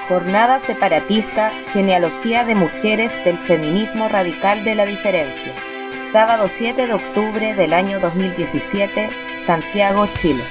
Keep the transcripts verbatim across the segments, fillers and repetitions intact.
Jornada separatista, genealogía de mujeres del feminismo radical de la diferencia. Sábado siete de octubre del año dos mil diecisiete, Santiago, Chile.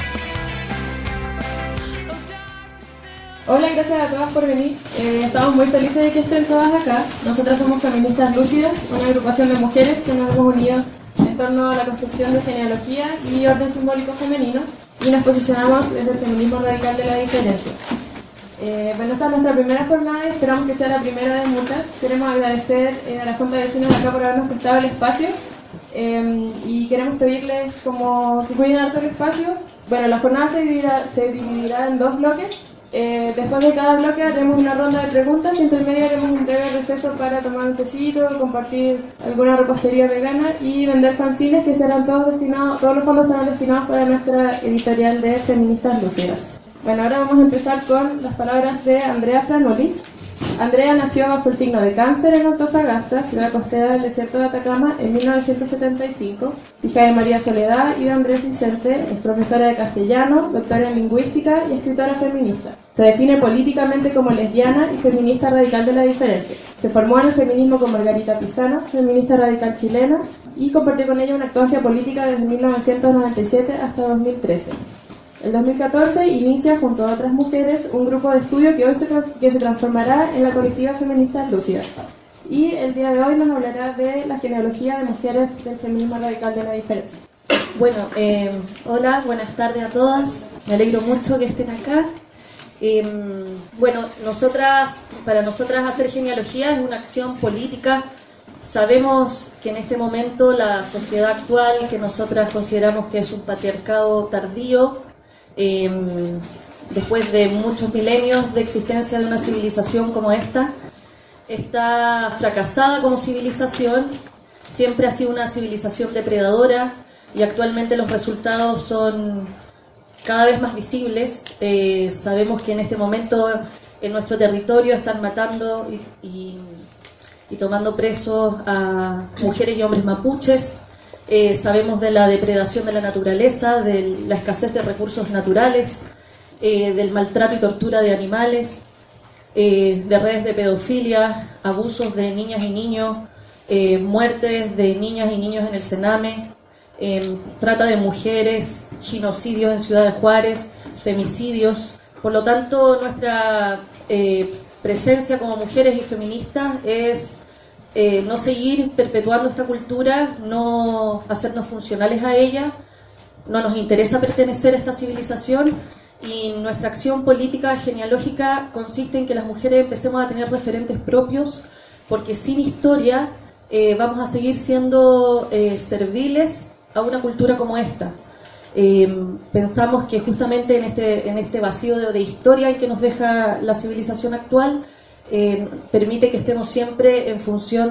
Hola, gracias a todas por venir. Eh, estamos muy felices de que estén todas acá. Nosotras somos Feministas Lúcidas, una agrupación de mujeres que nos hemos unido en torno a la construcción de genealogía y orden simbólico femeninos, y nos posicionamos desde el feminismo radical de la diferencia. Eh, bueno, esta es nuestra primera jornada y esperamos que sea la primera de muchas. Queremos agradecer eh, a la Junta de Vecinos de acá por habernos prestado el espacio eh, y queremos pedirles como que cuiden harto el espacio. Bueno, la jornada se dividirá, se dividirá en dos bloques. Eh, después de cada bloque haremos una ronda de preguntas y entre medio haremos un breve receso para tomar un tecito, compartir alguna repostería vegana y vender fanzines que serán todos destinados, todos los fondos estarán destinados para nuestra editorial de Feministas Lúcidas. Bueno, ahora vamos a empezar con las palabras de Andrea Franoli. Andrea nació bajo el signo de Cáncer en Antofagasta, ciudad costera del desierto de Atacama, en mil novecientos setenta y cinco. Hija de María Soledad y de Andrés Vicente, es profesora de castellano, doctora en lingüística y escritora feminista. Se define políticamente como lesbiana y feminista radical de la diferencia. Se formó en el feminismo con Margarita Pisano, feminista radical chilena, y compartió con ella una actuancia política desde mil novecientos noventa y siete hasta dos mil trece. En dos mil catorce inicia junto a otras mujeres un grupo de estudio que hoy se, que se transformará en la colectiva Feministas Lúcidas. Y el día de hoy nos hablará de la genealogía de mujeres del feminismo radical de la diferencia. Bueno, eh, hola, buenas tardes a todas. Me alegro mucho que estén acá. Eh, bueno, nosotras, para nosotras hacer genealogía es una acción política. Sabemos que en este momento la sociedad actual, que nosotras consideramos que es un patriarcado tardío, Eh, después de muchos milenios de existencia de una civilización como esta, está fracasada como civilización, siempre ha sido una civilización depredadora y actualmente los resultados son cada vez más visibles. Eh, sabemos que en este momento en nuestro territorio están matando y, y, y tomando presos a mujeres y hombres mapuches. Eh, sabemos de la depredación de la naturaleza, de la escasez de recursos naturales, eh, del maltrato y tortura de animales, eh, de redes de pedofilia, abusos de niñas y niños, eh, muertes de niñas y niños en el Sename, eh, trata de mujeres, genocidios en Ciudad de Juárez, femicidios. Por lo tanto, nuestra eh, presencia como mujeres y feministas es Eh, no seguir perpetuando esta cultura, no hacernos funcionales a ella. No nos interesa pertenecer a esta civilización y nuestra acción política genealógica consiste en que las mujeres empecemos a tener referentes propios, porque sin historia eh, vamos a seguir siendo eh, serviles a una cultura como esta. Eh, pensamos que justamente en este, en este vacío de, de historia que nos deja la civilización actual, Eh, permite que estemos siempre en función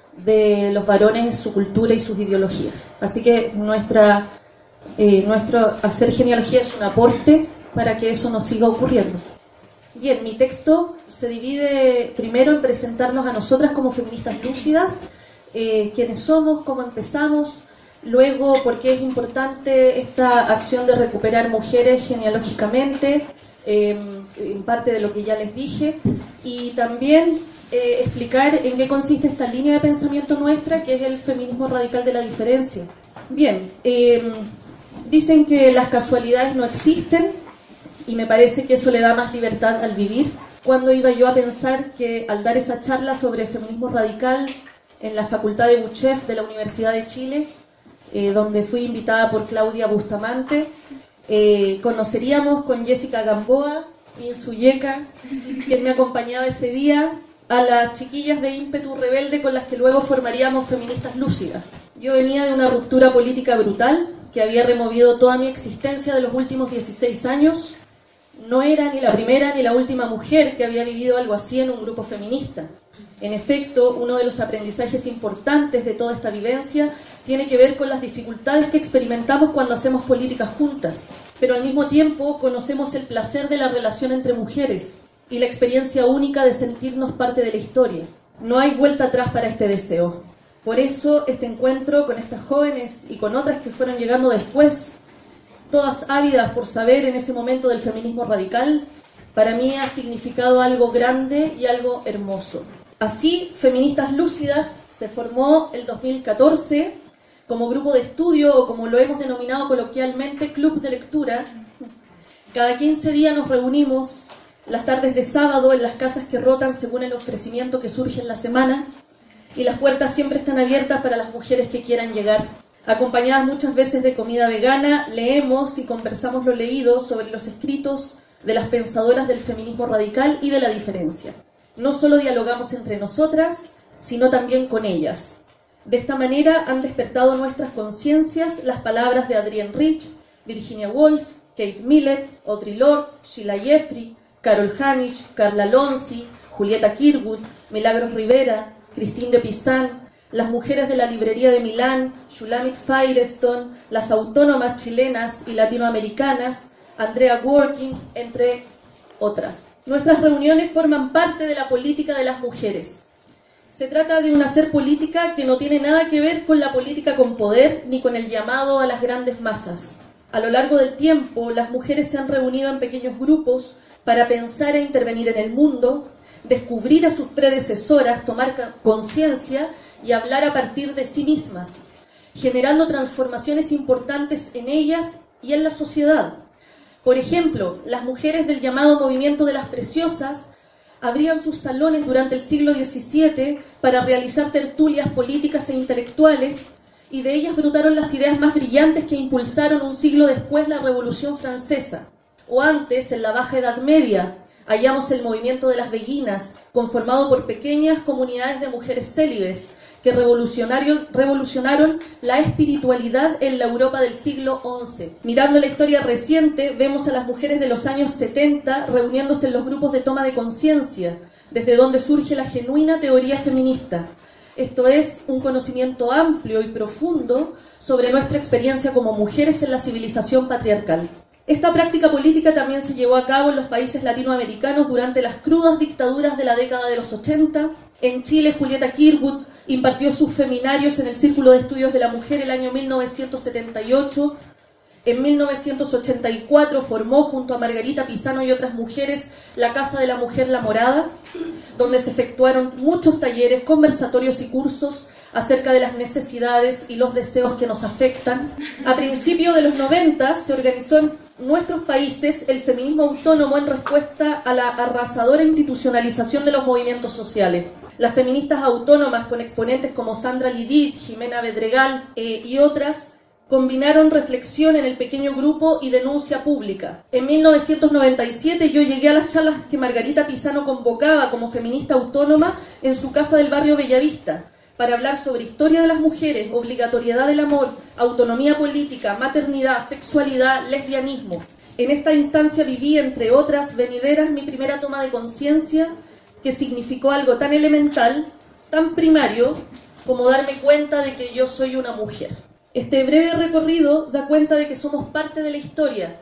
de los varones, su cultura y sus ideologías. Así que nuestra, eh, nuestro hacer genealogía es un aporte para que eso no siga ocurriendo. Bien, mi texto se divide primero en presentarnos a nosotras como feministas lúcidas, eh, quiénes somos, cómo empezamos, luego por qué es importante esta acción de recuperar mujeres genealógicamente, eh, en parte de lo que ya les dije, y también eh, explicar en qué consiste esta línea de pensamiento nuestra, que es el feminismo radical de la diferencia. Bien, eh, dicen que las casualidades no existen, y me parece que eso le da más libertad al vivir. ¿Cuándo iba yo a pensar que al dar esa charla sobre feminismo radical en la Facultad de Buchef de la Universidad de Chile, eh, donde fui invitada por Claudia Bustamante, eh, conoceríamos con Jessica Gamboa y Insuyeca, quien me acompañaba ese día, a las chiquillas de ímpetu rebelde con las que luego formaríamos Feministas Lúcidas? Yo venía de una ruptura política brutal que había removido toda mi existencia de los últimos dieciséis años. No era ni la primera ni la última mujer que había vivido algo así en un grupo feminista. En efecto, uno de los aprendizajes importantes de toda esta vivencia tiene que ver con las dificultades que experimentamos cuando hacemos políticas juntas, pero al mismo tiempo conocemos el placer de la relación entre mujeres y la experiencia única de sentirnos parte de la historia. No hay vuelta atrás para este deseo. Por eso este encuentro con estas jóvenes y con otras que fueron llegando después, todas ávidas por saber en ese momento del feminismo radical, para mí ha significado algo grande y algo hermoso. Así, Feministas Lúcidas se formó el dos mil catorce como grupo de estudio, o como lo hemos denominado coloquialmente, club de lectura. Cada quince días nos reunimos las tardes de sábado en las casas que rotan según el ofrecimiento que surge en la semana, y las puertas siempre están abiertas para las mujeres que quieran llegar. Acompañadas muchas veces de comida vegana, leemos y conversamos lo leído sobre los escritos de las pensadoras del feminismo radical y de la diferencia. No solo dialogamos entre nosotras, sino también con ellas. De esta manera han despertado nuestras conciencias las palabras de Adrienne Rich, Virginia Woolf, Kate Millett, Audre Lorde, Sheila Jeffrey, Carol Hanich, Carla Lonzi, Julieta Kirwood, Milagros Rivera, Christine de Pizan, las mujeres de la librería de Milán, Shulamit Firestone, las autónomas chilenas y latinoamericanas, Andrea Working, entre otras. Nuestras reuniones forman parte de la política de las mujeres. Se trata de una hacer política que no tiene nada que ver con la política con poder ni con el llamado a las grandes masas. A lo largo del tiempo, las mujeres se han reunido en pequeños grupos para pensar e intervenir en el mundo, descubrir a sus predecesoras, tomar conciencia y hablar a partir de sí mismas, generando transformaciones importantes en ellas y en la sociedad. Por ejemplo, las mujeres del llamado movimiento de las preciosas abrían sus salones durante el siglo diecisiete para realizar tertulias políticas e intelectuales, y de ellas brotaron las ideas más brillantes que impulsaron un siglo después la Revolución Francesa. O antes, en la Baja Edad Media, hallamos el movimiento de las beguinas, conformado por pequeñas comunidades de mujeres célibes, que revolucionaron, revolucionaron la espiritualidad en la Europa del siglo once. Mirando la historia reciente, vemos a las mujeres de los años setenta reuniéndose en los grupos de toma de conciencia, desde donde surge la genuina teoría feminista. Esto es, un conocimiento amplio y profundo sobre nuestra experiencia como mujeres en la civilización patriarcal. Esta práctica política también se llevó a cabo en los países latinoamericanos durante las crudas dictaduras de la década de los ochenta. En Chile, Julieta Kirwood impartió sus feminarios en el Círculo de Estudios de la Mujer el año mil novecientos setenta y ocho. En mil novecientos ochenta y cuatro formó, junto a Margarita Pisano y otras mujeres, la Casa de la Mujer La Morada, donde se efectuaron muchos talleres, conversatorios y cursos acerca de las necesidades y los deseos que nos afectan. A principios de los noventa se organizó en nuestros países el feminismo autónomo en respuesta a la arrasadora institucionalización de los movimientos sociales. Las feministas autónomas, con exponentes como Sandra Lidid, Jimena Bedregal eh, y otras, combinaron reflexión en el pequeño grupo y denuncia pública. En mil novecientos noventa y siete yo llegué a las charlas que Margarita Pisano convocaba como feminista autónoma en su casa del barrio Bellavista, para hablar sobre historia de las mujeres, obligatoriedad del amor, autonomía política, maternidad, sexualidad, lesbianismo. En esta instancia viví, entre otras venideras, mi primera toma de conciencia, que significó algo tan elemental, tan primario, como darme cuenta de que yo soy una mujer. Este breve recorrido da cuenta de que somos parte de la historia,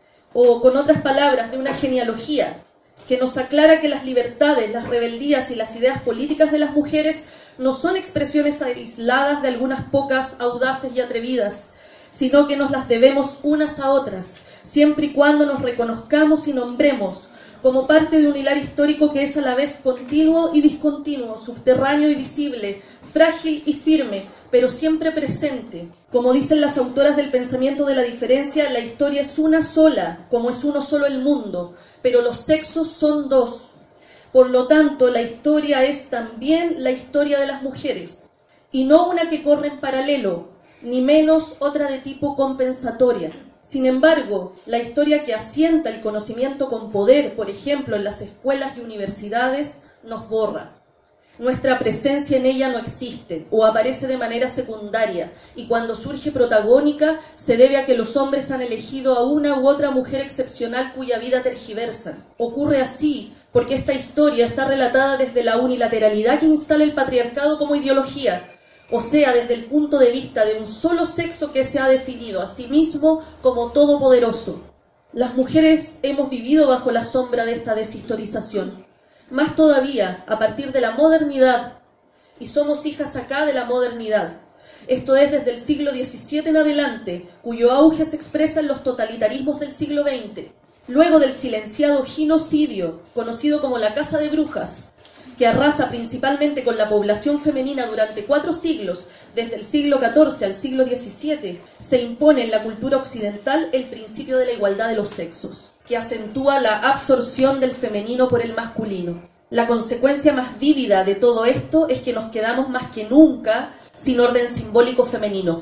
o con otras palabras, de una genealogía, que nos aclara que las libertades, las rebeldías y las ideas políticas de las mujeres no son expresiones aisladas de algunas pocas audaces y atrevidas, sino que nos las debemos unas a otras, siempre y cuando nos reconozcamos y nombremos como parte de un hilar histórico que es a la vez continuo y discontinuo, subterráneo y visible, frágil y firme, pero siempre presente. Como dicen las autoras del pensamiento de la diferencia, la historia es una sola, como es uno solo el mundo, pero los sexos son dos. Por lo tanto, la historia es también la historia de las mujeres, y no una que corre en paralelo, ni menos otra de tipo compensatoria. Sin embargo, la historia que asienta el conocimiento con poder, por ejemplo, en las escuelas y universidades, nos borra. Nuestra presencia en ella no existe o aparece de manera secundaria, y cuando surge protagónica se debe a que los hombres han elegido a una u otra mujer excepcional cuya vida tergiversan. Ocurre así porque esta historia está relatada desde la unilateralidad que instala el patriarcado como ideología, o sea, desde el punto de vista de un solo sexo que se ha definido a sí mismo como todopoderoso. Las mujeres hemos vivido bajo la sombra de esta deshistorización. Más todavía, a partir de la modernidad, y somos hijas acá de la modernidad. Esto es desde el siglo diecisiete en adelante, cuyo auge se expresa en los totalitarismos del siglo veinte. luego del silenciado genocidio, conocido como la Casa de Brujas, que arrasa principalmente con la población femenina durante cuatro siglos, desde el siglo catorce al siglo diecisiete, se impone en la cultura occidental el principio de la igualdad de los sexos, que acentúa la absorción del femenino por el masculino. La consecuencia más vívida de todo esto es que nos quedamos más que nunca sin orden simbólico femenino.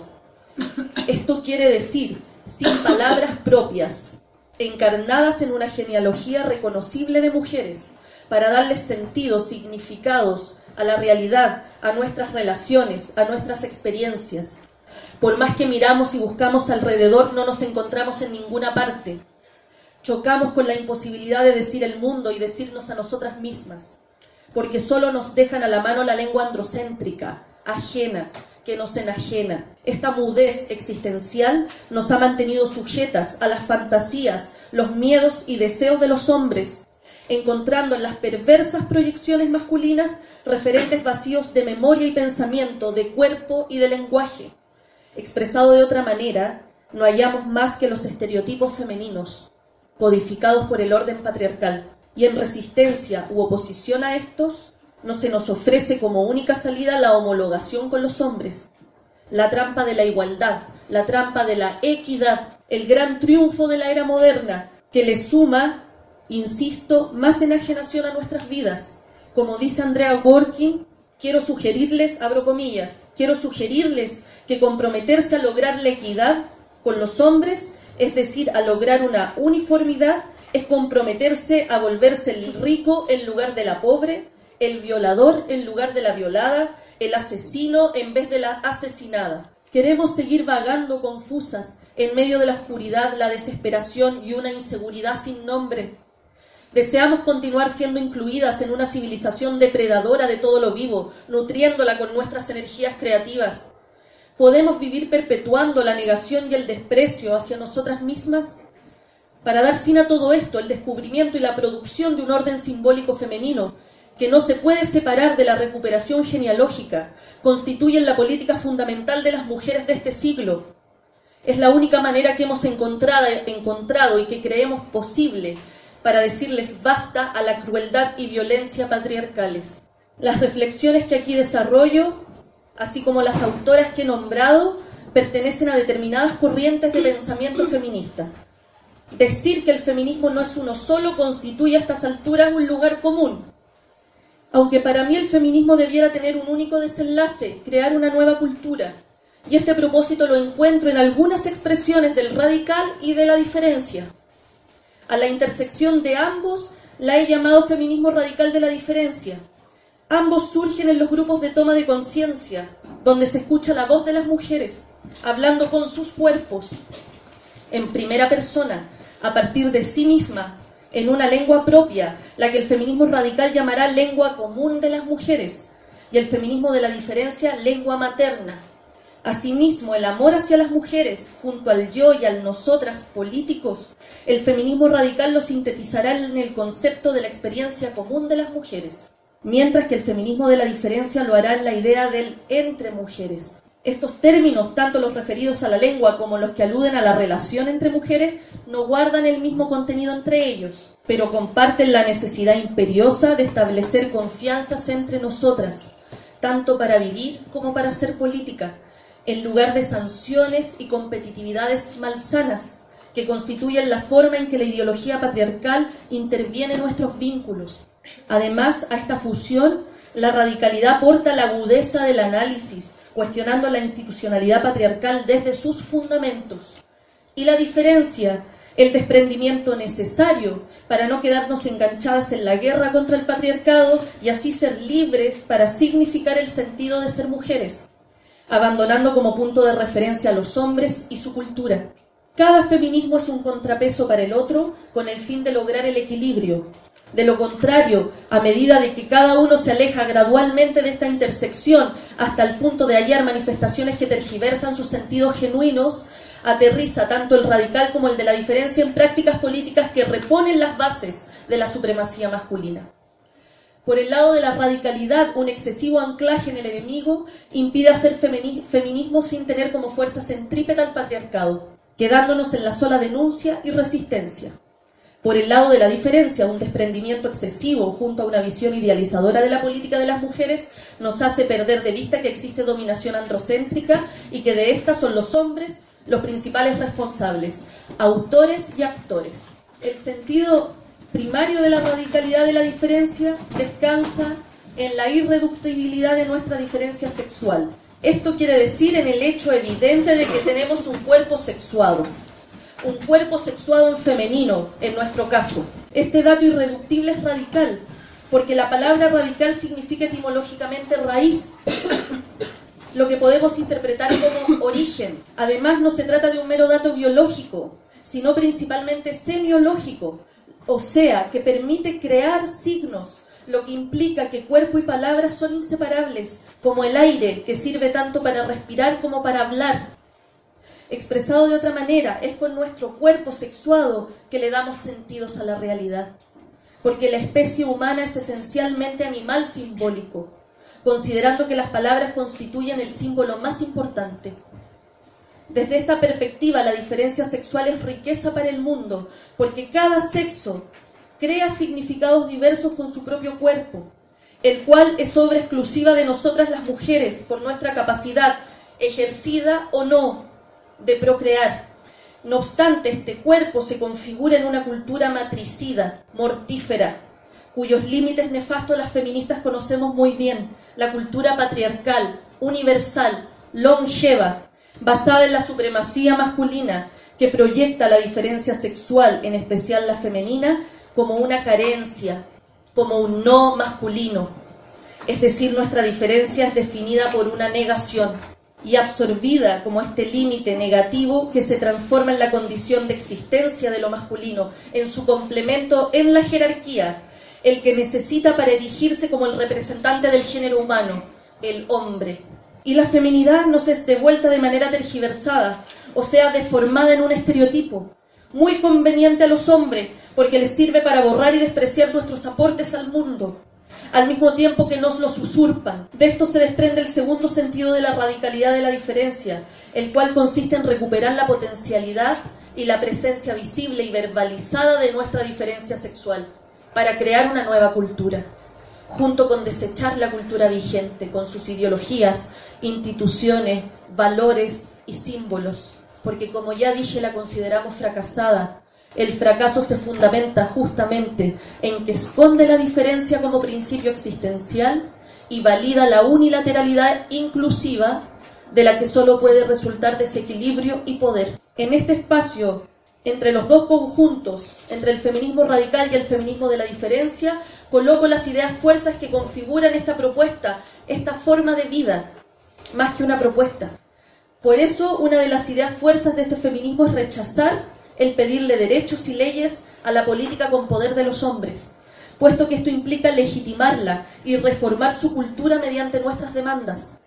Esto quiere decir, sin palabras propias, encarnadas en una genealogía reconocible de mujeres, para darles sentido, significados a la realidad, a nuestras relaciones, a nuestras experiencias. Por más que miramos y buscamos alrededor, no nos encontramos en ninguna parte. Chocamos con la imposibilidad de decir el mundo y decirnos a nosotras mismas, porque solo nos dejan a la mano la lengua androcéntrica, ajena, que nos enajena. Esta mudez existencial nos ha mantenido sujetas a las fantasías, los miedos y deseos de los hombres, encontrando en las perversas proyecciones masculinas referentes vacíos de memoria y pensamiento, de cuerpo y de lenguaje. Expresado de otra manera, no hallamos más que los estereotipos femeninos, codificados por el orden patriarcal, y en resistencia u oposición a estos, no se nos ofrece como única salida la homologación con los hombres, la trampa de la igualdad, la trampa de la equidad, el gran triunfo de la era moderna, que le suma, insisto, más enajenación a nuestras vidas. Como dice Andrea Dworkin, quiero sugerirles, abro comillas, quiero sugerirles que comprometerse a lograr la equidad con los hombres, es decir, a lograr una uniformidad, es comprometerse a volverse el rico en lugar de la pobre, el violador en lugar de la violada, el asesino en vez de la asesinada. Queremos seguir vagando confusas en medio de la oscuridad, la desesperación y una inseguridad sin nombre. Deseamos continuar siendo incluidas en una civilización depredadora de todo lo vivo, nutriéndola con nuestras energías creativas. ¿Podemos vivir perpetuando la negación y el desprecio hacia nosotras mismas? Para dar fin a todo esto, el descubrimiento y la producción de un orden simbólico femenino que no se puede separar de la recuperación genealógica, constituyen la política fundamental de las mujeres de este siglo. Es la única manera que hemos encontrado, encontrado y que creemos posible para decirles basta a la crueldad y violencia patriarcales. Las reflexiones que aquí desarrollo, así como las autoras que he nombrado, pertenecen a determinadas corrientes de pensamiento feminista. Decir que el feminismo no es uno solo constituye a estas alturas un lugar común. Aunque para mí el feminismo debiera tener un único desenlace, crear una nueva cultura. Y este propósito lo encuentro en algunas expresiones del radical y de la diferencia. A la intersección de ambos la he llamado feminismo radical de la diferencia. Ambos surgen en los grupos de toma de conciencia, donde se escucha la voz de las mujeres, hablando con sus cuerpos, en primera persona, a partir de sí misma, en una lengua propia, la que el feminismo radical llamará lengua común de las mujeres, y el feminismo de la diferencia lengua materna. Asimismo, el amor hacia las mujeres, junto al yo y al nosotras políticos, el feminismo radical lo sintetizará en el concepto de la experiencia común de las mujeres, mientras que el feminismo de la diferencia lo hará en la idea del entre mujeres. Estos términos, tanto los referidos a la lengua como los que aluden a la relación entre mujeres, no guardan el mismo contenido entre ellos, pero comparten la necesidad imperiosa de establecer confianzas entre nosotras, tanto para vivir como para hacer política, en lugar de sanciones y competitividades malsanas que constituyen la forma en que la ideología patriarcal interviene en nuestros vínculos. Además, a esta fusión, la radicalidad aporta la agudeza del análisis, cuestionando la institucionalidad patriarcal desde sus fundamentos, y la diferencia, el desprendimiento necesario para no quedarnos enganchadas en la guerra contra el patriarcado y así ser libres para significar el sentido de ser mujeres, abandonando como punto de referencia a los hombres y su cultura. Cada feminismo es un contrapeso para el otro con el fin de lograr el equilibrio. De lo contrario, a medida de que cada uno se aleja gradualmente de esta intersección hasta el punto de hallar manifestaciones que tergiversan sus sentidos genuinos, aterriza tanto el radical como el de la diferencia en prácticas políticas que reponen las bases de la supremacía masculina. Por el lado de la radicalidad, un excesivo anclaje en el enemigo impide hacer femini- feminismo sin tener como fuerza centrípeta al patriarcado, quedándonos en la sola denuncia y resistencia. por el lado de la diferencia, un desprendimiento excesivo junto a una visión idealizadora de la política de las mujeres, nos hace perder de vista que existe dominación androcéntrica y que de esta son los hombres los principales responsables, autores y actores. El sentido primario de la radicalidad de la diferencia descansa en la irreductibilidad de nuestra diferencia sexual. Esto quiere decir en el hecho evidente de que tenemos un cuerpo sexuado, un cuerpo sexuado en femenino, en nuestro caso. Este dato irreductible es radical, porque la palabra radical significa etimológicamente raíz, lo que podemos interpretar como origen. Además, no se trata de un mero dato biológico, sino principalmente semiológico, o sea, que permite crear signos, lo que implica que cuerpo y palabras son inseparables, como el aire, que sirve tanto para respirar como para hablar. Expresado de otra manera, es con nuestro cuerpo sexuado que le damos sentidos a la realidad, porque la especie humana es esencialmente animal simbólico, considerando que las palabras constituyen el símbolo más importante. Desde esta perspectiva, la diferencia sexual es riqueza para el mundo, porque cada sexo crea significados diversos con su propio cuerpo, el cual es obra exclusiva de nosotras las mujeres, por nuestra capacidad, ejercida o no, de procrear. No obstante, este cuerpo se configura en una cultura matricida, mortífera, cuyos límites nefastos las feministas conocemos muy bien, la cultura patriarcal, universal, longeva, basada en la supremacía masculina, que proyecta la diferencia sexual, en especial la femenina, como una carencia, como un no masculino. Es decir, nuestra diferencia es definida por una negación y absorbida como este límite negativo que se transforma en la condición de existencia de lo masculino, en su complemento en la jerarquía, el que necesita para erigirse como el representante del género humano, el hombre. Y la feminidad nos es devuelta de manera tergiversada, o sea, deformada en un estereotipo, muy conveniente a los hombres, porque les sirve para borrar y despreciar nuestros aportes al mundo, al mismo tiempo que nos los usurpan. De esto se desprende el segundo sentido de la radicalidad de la diferencia, el cual consiste en recuperar la potencialidad y la presencia visible y verbalizada de nuestra diferencia sexual, para crear una nueva cultura, junto con desechar la cultura vigente, con sus ideologías, instituciones, valores y símbolos, porque como ya dije, la consideramos fracasada. El fracaso se fundamenta justamente en que esconde la diferencia como principio existencial y valida la unilateralidad inclusiva de la que solo puede resultar desequilibrio y poder. En este espacio, entre los dos conjuntos, entre el feminismo radical y el feminismo de la diferencia, coloco las ideas fuerzas que configuran esta propuesta, esta forma de vida, más que una propuesta. Por eso, una de las ideas fuerzas de este feminismo es rechazar el pedirle derechos y leyes a la política con poder de los hombres, puesto que esto implica legitimarla y reformar su cultura mediante nuestras demandas,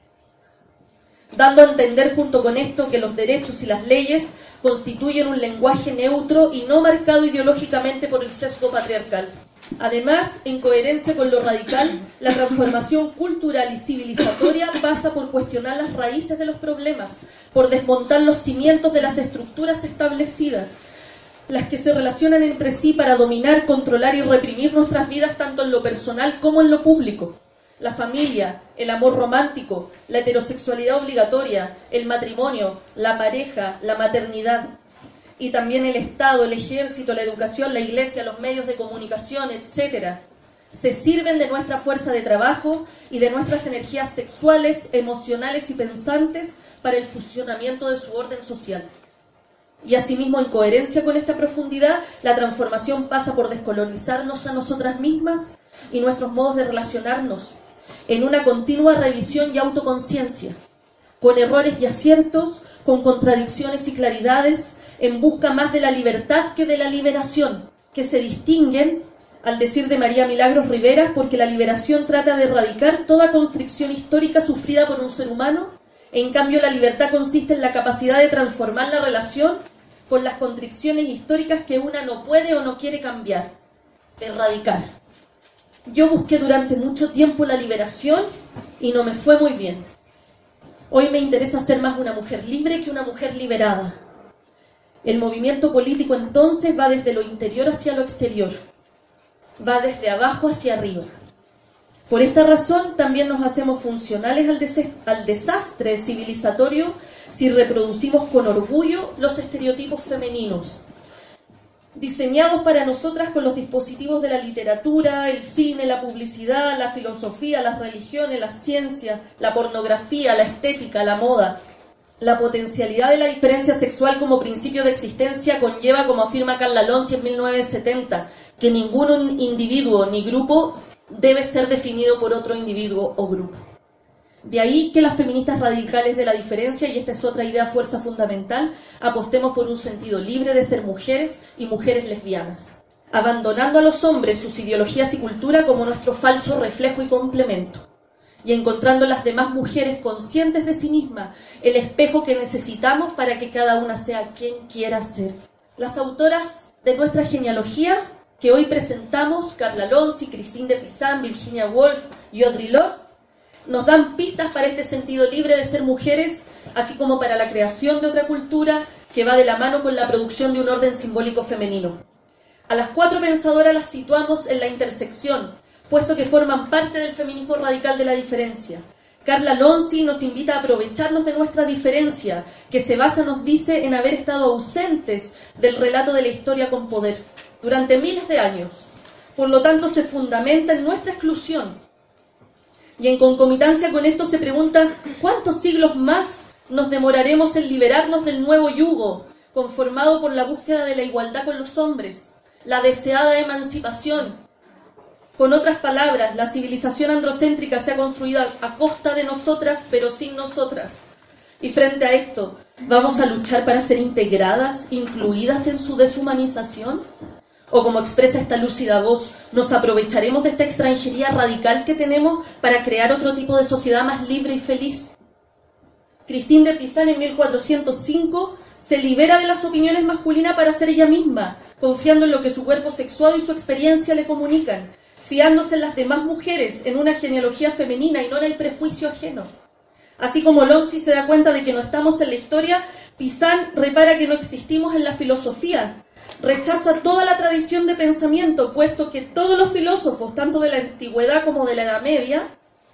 dando a entender junto con esto que los derechos y las leyes constituyen un lenguaje neutro y no marcado ideológicamente por el sesgo patriarcal. Además, en coherencia con lo radical, la transformación cultural y civilizatoria pasa por cuestionar las raíces de los problemas, por desmontar los cimientos de las estructuras establecidas, las que se relacionan entre sí para dominar, controlar y reprimir nuestras vidas tanto en lo personal como en lo público. La familia, el amor romántico, la heterosexualidad obligatoria, el matrimonio, la pareja, la maternidad, y también el Estado, el ejército, la educación, la iglesia, los medios de comunicación, etcétera, se sirven de nuestra fuerza de trabajo y de nuestras energías sexuales, emocionales y pensantes para el funcionamiento de su orden social. Y asimismo, en coherencia con esta profundidad, la transformación pasa por descolonizarnos a nosotras mismas y nuestros modos de relacionarnos, en una continua revisión y autoconciencia, con errores y aciertos, con contradicciones y claridades, en busca más de la libertad que de la liberación, que se distinguen, al decir de María Milagros Rivera, porque la liberación trata de erradicar toda constricción histórica sufrida por un ser humano. En cambio, la libertad consiste en la capacidad de transformar la relación con las constricciones históricas que una no puede o no quiere cambiar, erradicar. Yo busqué durante mucho tiempo la liberación y no me fue muy bien. Hoy me interesa ser más una mujer libre que una mujer liberada. El movimiento político entonces va desde lo interior hacia lo exterior, va desde abajo hacia arriba. Por esta razón también nos hacemos funcionales al, des- al desastre civilizatorio si reproducimos con orgullo los estereotipos femeninos, diseñados para nosotras con los dispositivos de la literatura, el cine, la publicidad, la filosofía, las religiones, la ciencia, la pornografía, la estética, la moda. La potencialidad de la diferencia sexual como principio de existencia conlleva, como afirma Carla Lonzi en mil novecientos setenta, que ningún individuo ni grupo debe ser definido por otro individuo o grupo. De ahí que las feministas radicales de la diferencia, y esta es otra idea fuerza fundamental, apostemos por un sentido libre de ser mujeres y mujeres lesbianas, abandonando a los hombres sus ideologías y cultura como nuestro falso reflejo y complemento, y encontrando en las demás mujeres conscientes de sí mismas el espejo que necesitamos para que cada una sea quien quiera ser. Las autoras de nuestra genealogía que hoy presentamos, Carla Lonzi, Christine de Pizan, Virginia Woolf y Audre Lorde, nos dan pistas para este sentido libre de ser mujeres, así como para la creación de otra cultura que va de la mano con la producción de un orden simbólico femenino. A las cuatro pensadoras las situamos en la intersección, puesto que forman parte del feminismo radical de la diferencia. Carla Lonzi nos invita a aprovecharnos de nuestra diferencia, que se basa, nos dice, en haber estado ausentes del relato de la historia con poder durante miles de años. Por lo tanto, se fundamenta en nuestra exclusión. Y en concomitancia con esto se pregunta, ¿cuántos siglos más nos demoraremos en liberarnos del nuevo yugo, conformado por la búsqueda de la igualdad con los hombres, la deseada emancipación? Con otras palabras, la civilización androcéntrica se ha construido a costa de nosotras, pero sin nosotras. Y frente a esto, ¿vamos a luchar para ser integradas, incluidas en su deshumanización? O como expresa esta lúcida voz, ¿nos aprovecharemos de esta extranjería radical que tenemos para crear otro tipo de sociedad más libre y feliz? Christine de Pizan en mil cuatrocientos cinco se libera de las opiniones masculinas para ser ella misma, confiando en lo que su cuerpo sexuado y su experiencia le comunican, fiándose en las demás mujeres, en una genealogía femenina y no en el prejuicio ajeno. Así como Lonzi se da cuenta de que no estamos en la historia, Pizan repara que no existimos en la filosofía. Rechaza toda la tradición de pensamiento, puesto que todos los filósofos, tanto de la antigüedad como de la Edad Media,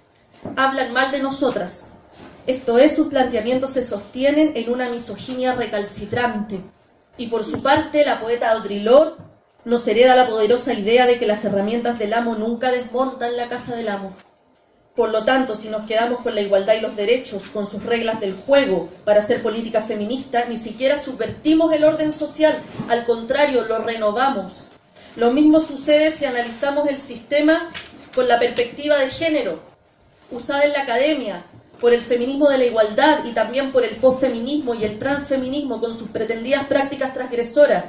hablan mal de nosotras. Esto es, sus planteamientos se sostienen en una misoginia recalcitrante. Y por su parte, la poeta Audre Lorde nos hereda la poderosa idea de que las herramientas del amo nunca desmontan la casa del amo. Por lo tanto, si nos quedamos con la igualdad y los derechos, con sus reglas del juego, para hacer política feminista, ni siquiera subvertimos el orden social, al contrario, lo renovamos. Lo mismo sucede si analizamos el sistema con la perspectiva de género, usada en la academia, por el feminismo de la igualdad y también por el posfeminismo y el transfeminismo con sus pretendidas prácticas transgresoras.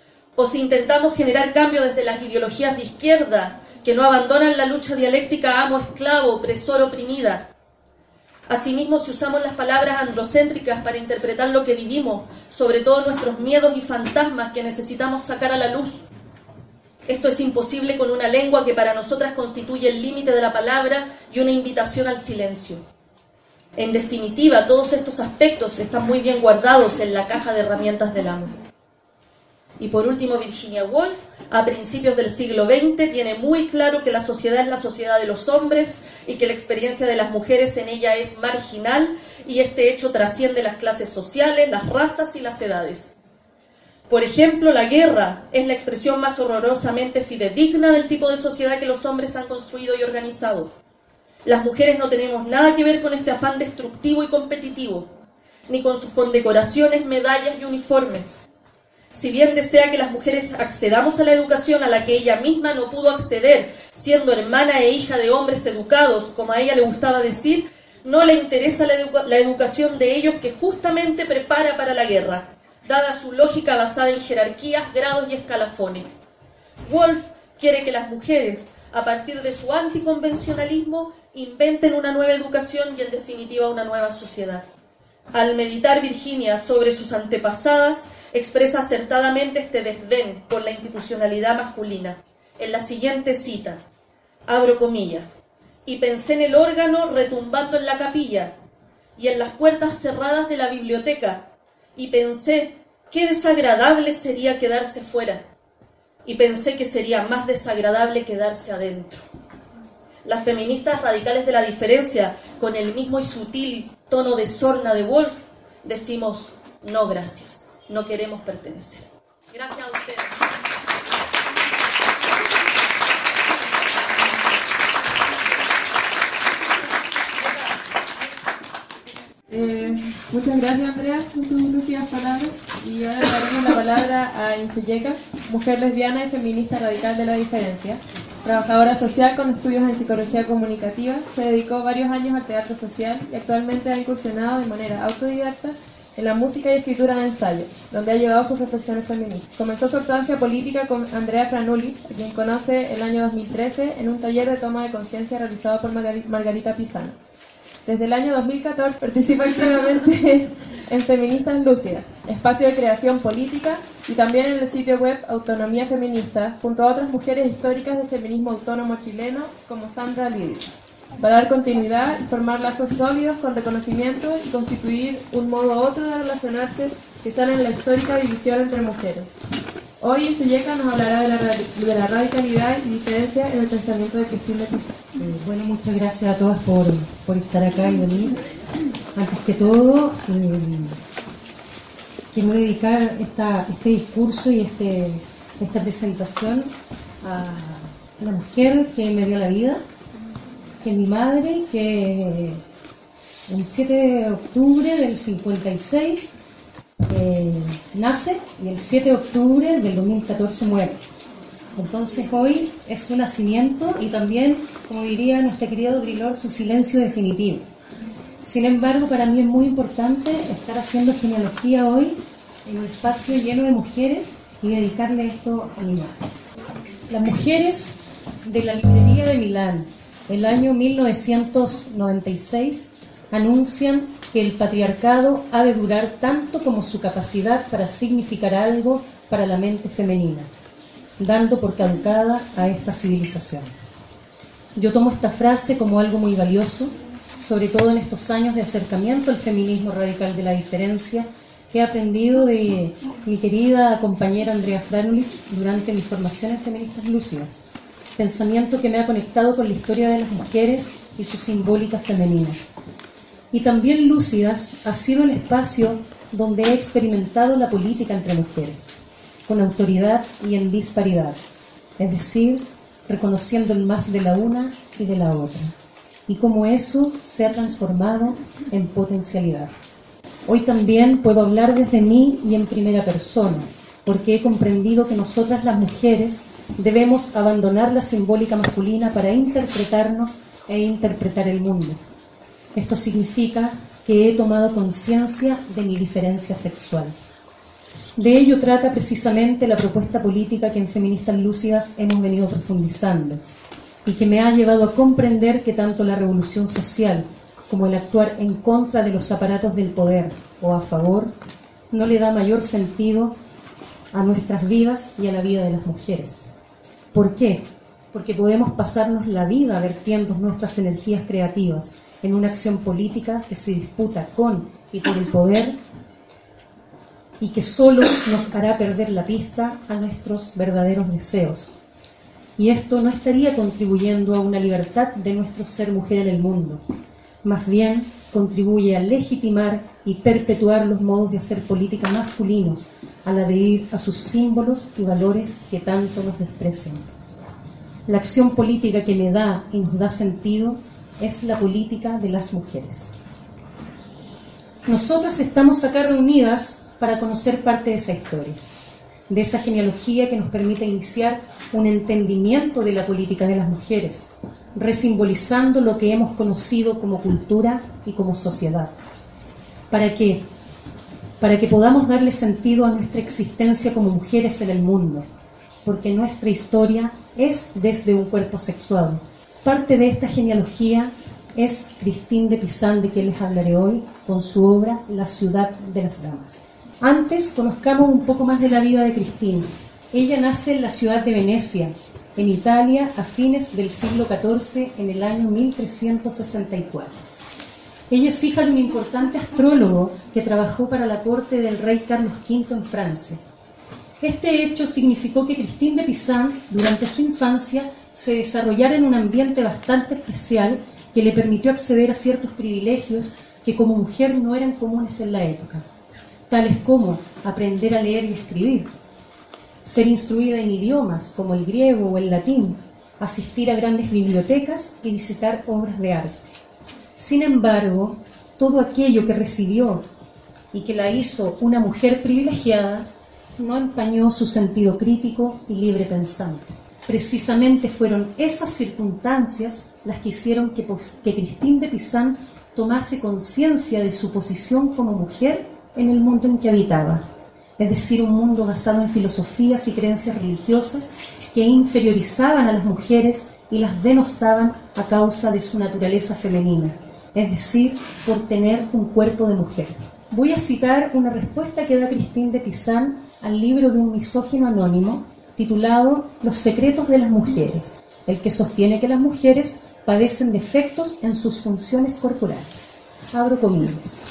O si intentamos generar cambio desde las ideologías de izquierda, que no abandonan la lucha dialéctica amo-esclavo, opresor-oprimida. Asimismo, si usamos las palabras androcéntricas para interpretar lo que vivimos, sobre todo nuestros miedos y fantasmas que necesitamos sacar a la luz. Esto es imposible con una lengua que para nosotras constituye el límite de la palabra y una invitación al silencio. En definitiva, todos estos aspectos están muy bien guardados en la caja de herramientas del amo. Y por último, Virginia Woolf, a principios del siglo veinte, tiene muy claro que la sociedad es la sociedad de los hombres y que la experiencia de las mujeres en ella es marginal y este hecho trasciende las clases sociales, las razas y las edades. Por ejemplo, la guerra es la expresión más horrorosamente fidedigna del tipo de sociedad que los hombres han construido y organizado. Las mujeres no tenemos nada que ver con este afán destructivo y competitivo, ni con sus condecoraciones, medallas y uniformes. Si bien desea que las mujeres accedamos a la educación a la que ella misma no pudo acceder, siendo hermana e hija de hombres educados, como a ella le gustaba decir, no le interesa la, edu- la educación de ellos que justamente prepara para la guerra, dada su lógica basada en jerarquías, grados y escalafones. Woolf quiere que las mujeres, a partir de su anticonvencionalismo, inventen una nueva educación y en definitiva una nueva sociedad. Al meditar Virginia sobre sus antepasadas, expresa acertadamente este desdén por la institucionalidad masculina. En la siguiente cita, abro comillas, y pensé en el órgano retumbando en la capilla, y en las puertas cerradas de la biblioteca, y pensé, qué desagradable sería quedarse fuera. Y pensé que sería más desagradable quedarse adentro. Las feministas radicales de la diferencia, con el mismo y sutil tono de sorna de Woolf, decimos no gracias, no queremos pertenecer. Gracias a ustedes. Eh, muchas gracias, Andrea, por tus lucidas palabras. Y ahora le daremos la palabra a Insuyeca, mujer lesbiana y feminista radical de la diferencia. Trabajadora social con estudios en psicología comunicativa, se dedicó varios años al teatro social y actualmente ha incursionado de manera autodidacta en la música y escritura de ensayo, donde ha llevado sus reflexiones feministas. Comenzó su actuancia política con Andrea Franulich, a quien conoce el año dos mil trece en un taller de toma de conciencia realizado por Margarita Pisano. Desde el año dos mil catorce participa activamente en Feministas Lúcidas, espacio de creación política, y también en el sitio web Autonomía Feminista, junto a otras mujeres históricas del feminismo autónomo chileno como Sandra Lidio, para dar continuidad y formar lazos sólidos con reconocimiento y constituir un modo u otro de relacionarse que sale en la histórica división entre mujeres. Hoy Insuyeca nos hablará de la, de la radicalidad y diferencia en el pensamiento de Cristina Pizarro. Eh, bueno, muchas gracias a todas por, por estar acá y venir. Antes que todo, eh, quiero dedicar esta, este discurso y este, esta presentación a, a la mujer que me dio la vida, que es mi madre, que el siete de octubre del cincuenta y seis eh, nace y el siete de octubre del dos mil catorce muere. Entonces hoy es su nacimiento y también, como diría nuestro querido Audre, su silencio definitivo. Sin embargo, para mí es muy importante estar haciendo genealogía hoy en un espacio lleno de mujeres y dedicarle esto a mi madre. Las mujeres de la librería de Milán, el año mil novecientos noventa y seis, anuncian que el patriarcado ha de durar tanto como su capacidad para significar algo para la mente femenina, dando por caducada a esta civilización. Yo tomo esta frase como algo muy valioso, sobre todo en estos años de acercamiento al feminismo radical de la diferencia, que he aprendido de mi querida compañera Andrea Franulich durante mis formaciones feministas lúcidas, pensamiento que me ha conectado con la historia de las mujeres y su simbólica femenina. Y también Lúcidas ha sido el espacio donde he experimentado la política entre mujeres, con autoridad y en disparidad, es decir, reconociendo el más de la una y de la otra, y cómo eso se ha transformado en potencialidad. Hoy también puedo hablar desde mí y en primera persona, porque he comprendido que nosotras las mujeres debemos abandonar la simbólica masculina para interpretarnos e interpretar el mundo. Esto significa que he tomado conciencia de mi diferencia sexual. De ello trata precisamente la propuesta política que en Feministas Lúcidas hemos venido profundizando y que me ha llevado a comprender que tanto la revolución social como el actuar en contra de los aparatos del poder o a favor no le da mayor sentido a nuestras vidas y a la vida de las mujeres. ¿Por qué? Porque podemos pasarnos la vida vertiendo nuestras energías creativas en una acción política que se disputa con y por el poder y que solo nos hará perder la pista a nuestros verdaderos deseos. Y esto no estaría contribuyendo a una libertad de nuestro ser mujer en el mundo. Más bien, contribuye a legitimar y perpetuar los modos de hacer política masculinos al adherir a sus símbolos y valores que tanto nos desprecian. La acción política que me da y nos da sentido es la política de las mujeres. Nosotras estamos acá reunidas para conocer parte de esa historia, de esa genealogía que nos permite iniciar un entendimiento de la política de las mujeres, resimbolizando lo que hemos conocido como cultura y como sociedad. ¿Para qué? Para que podamos darle sentido a nuestra existencia como mujeres en el mundo, porque nuestra historia es desde un cuerpo sexuado. Parte de esta genealogía es Christine de Pizan, de quien les hablaré hoy, con su obra La ciudad de las damas. Antes, conozcamos un poco más de la vida de Christine. Ella nace en la ciudad de Venecia, en Italia, a fines del siglo catorce, en el año mil trescientos sesenta y cuatro. Ella es hija de un importante astrólogo que trabajó para la corte del rey Carlos quinto en Francia. Este hecho significó que Christine de Pizan, durante su infancia, se desarrollara en un ambiente bastante especial que le permitió acceder a ciertos privilegios que como mujer no eran comunes en la época, tales como aprender a leer y escribir, ser instruida en idiomas como el griego o el latín, asistir a grandes bibliotecas y visitar obras de arte. Sin embargo, todo aquello que recibió y que la hizo una mujer privilegiada no empañó su sentido crítico y libre pensante. Precisamente fueron esas circunstancias las que hicieron que, que Christine de Pizan tomase conciencia de su posición como mujer en el mundo en que habitaba, es decir, un mundo basado en filosofías y creencias religiosas que inferiorizaban a las mujeres y las denostaban a causa de su naturaleza femenina, es decir, por tener un cuerpo de mujer. Voy a citar una respuesta que da Christine de Pizan al libro de un misógino anónimo titulado Los secretos de las mujeres, el que sostiene que las mujeres padecen defectos en sus funciones corporales. Abro comillas.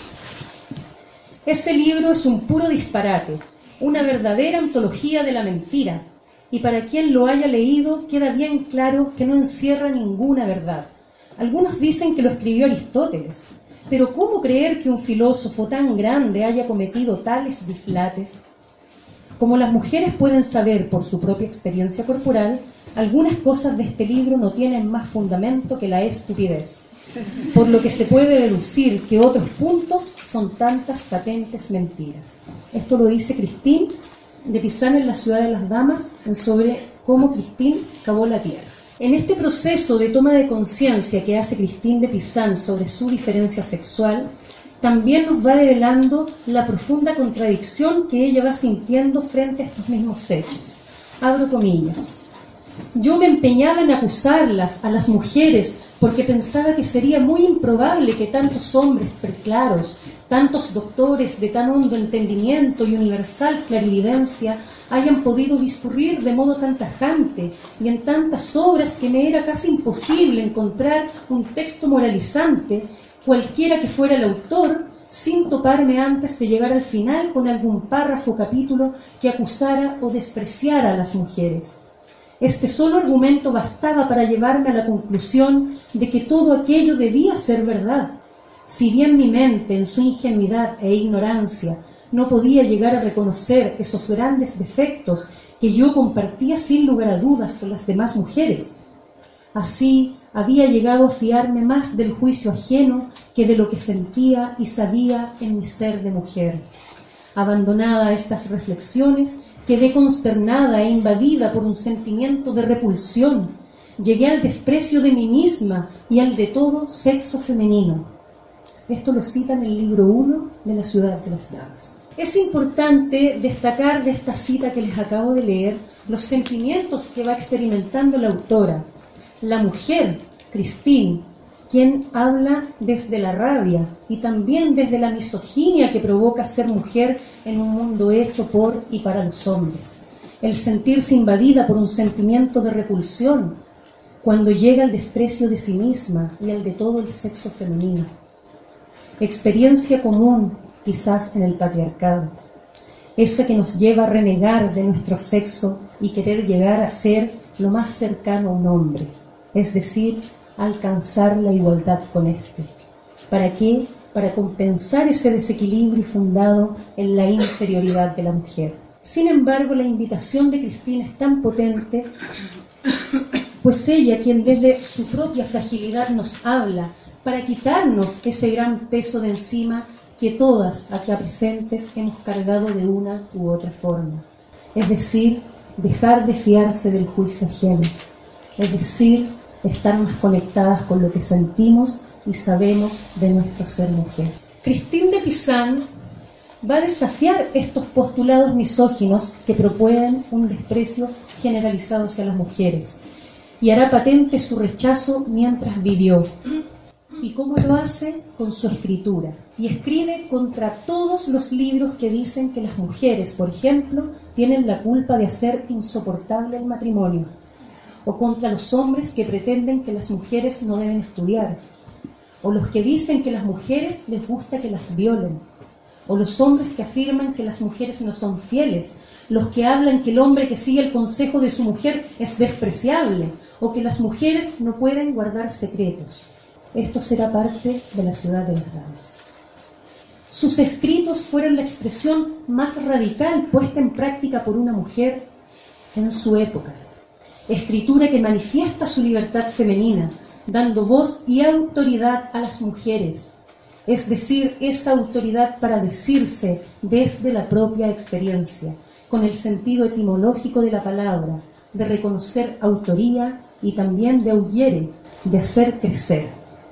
Ese libro es un puro disparate, una verdadera antología de la mentira, y para quien lo haya leído queda bien claro que no encierra ninguna verdad. Algunos dicen que lo escribió Aristóteles, pero ¿cómo creer que un filósofo tan grande haya cometido tales dislates? Como las mujeres pueden saber por su propia experiencia corporal, algunas cosas de este libro no tienen más fundamento que la estupidez, por lo que se puede deducir que otros puntos son tantas patentes mentiras. Esto lo dice Christine de Pizan en La ciudad de las damas, en sobre cómo Christine cavó la tierra. En este proceso de toma de conciencia que hace Christine de Pizan sobre su diferencia sexual, también nos va develando la profunda contradicción que ella va sintiendo frente a estos mismos hechos. Abro comillas. Yo me empeñaba en acusarlas, a las mujeres, porque pensaba que sería muy improbable que tantos hombres preclaros, tantos doctores de tan hondo entendimiento y universal clarividencia hayan podido discurrir de modo tan tajante y en tantas obras que me era casi imposible encontrar un texto moralizante, cualquiera que fuera el autor, sin toparme antes de llegar al final con algún párrafo o capítulo que acusara o despreciara a las mujeres. Este solo argumento bastaba para llevarme a la conclusión de que todo aquello debía ser verdad. Si bien mi mente, en su ingenuidad e ignorancia, no podía llegar a reconocer esos grandes defectos que yo compartía sin lugar a dudas con las demás mujeres, así había llegado a fiarme más del juicio ajeno que de lo que sentía y sabía en mi ser de mujer. Abandonada a estas reflexiones, quedé consternada e invadida por un sentimiento de repulsión. Llegué al desprecio de mí misma y al de todo sexo femenino. Esto lo cita en el libro uno de La ciudad de las damas. Es importante destacar de esta cita que les acabo de leer los sentimientos que va experimentando la autora. La mujer, Christine, quien habla desde la rabia y también desde la misoginia que provoca ser mujer en un mundo hecho por y para los hombres. El sentirse invadida por un sentimiento de repulsión cuando llega al desprecio de sí misma y al de todo el sexo femenino. Experiencia común, quizás en el patriarcado, esa que nos lleva a renegar de nuestro sexo y querer llegar a ser lo más cercano a un hombre, es decir, alcanzar la igualdad con éste. ¿Para qué? Para compensar ese desequilibrio fundado en la inferioridad de la mujer. Sin embargo, la invitación de Christine es tan potente, pues ella, quien desde su propia fragilidad nos habla para quitarnos ese gran peso de encima que todas acá presentes hemos cargado de una u otra forma. Es decir, dejar de fiarse del juicio ajeno. Es decir, estar más conectadas con lo que sentimos y sabemos de nuestro ser mujer. Christine de Pizan va a desafiar estos postulados misóginos que proponen un desprecio generalizado hacia las mujeres y hará patente su rechazo mientras vivió. ¿Y cómo lo hace? Con su escritura. Y escribe contra todos los libros que dicen que las mujeres, por ejemplo, tienen la culpa de hacer insoportable el matrimonio, o contra los hombres que pretenden que las mujeres no deben estudiar, o los que dicen que las mujeres les gusta que las violen, o los hombres que afirman que las mujeres no son fieles, los que hablan que el hombre que sigue el consejo de su mujer es despreciable, o que las mujeres no pueden guardar secretos. Esto será parte de la ciudad de las damas. Sus escritos fueron la expresión más radical puesta en práctica por una mujer en su época. Escritura que manifiesta su libertad femenina, dando voz y autoridad a las mujeres, es decir, esa autoridad para decirse desde la propia experiencia, con el sentido etimológico de la palabra, de reconocer autoría y también de audiere, de hacer crecer.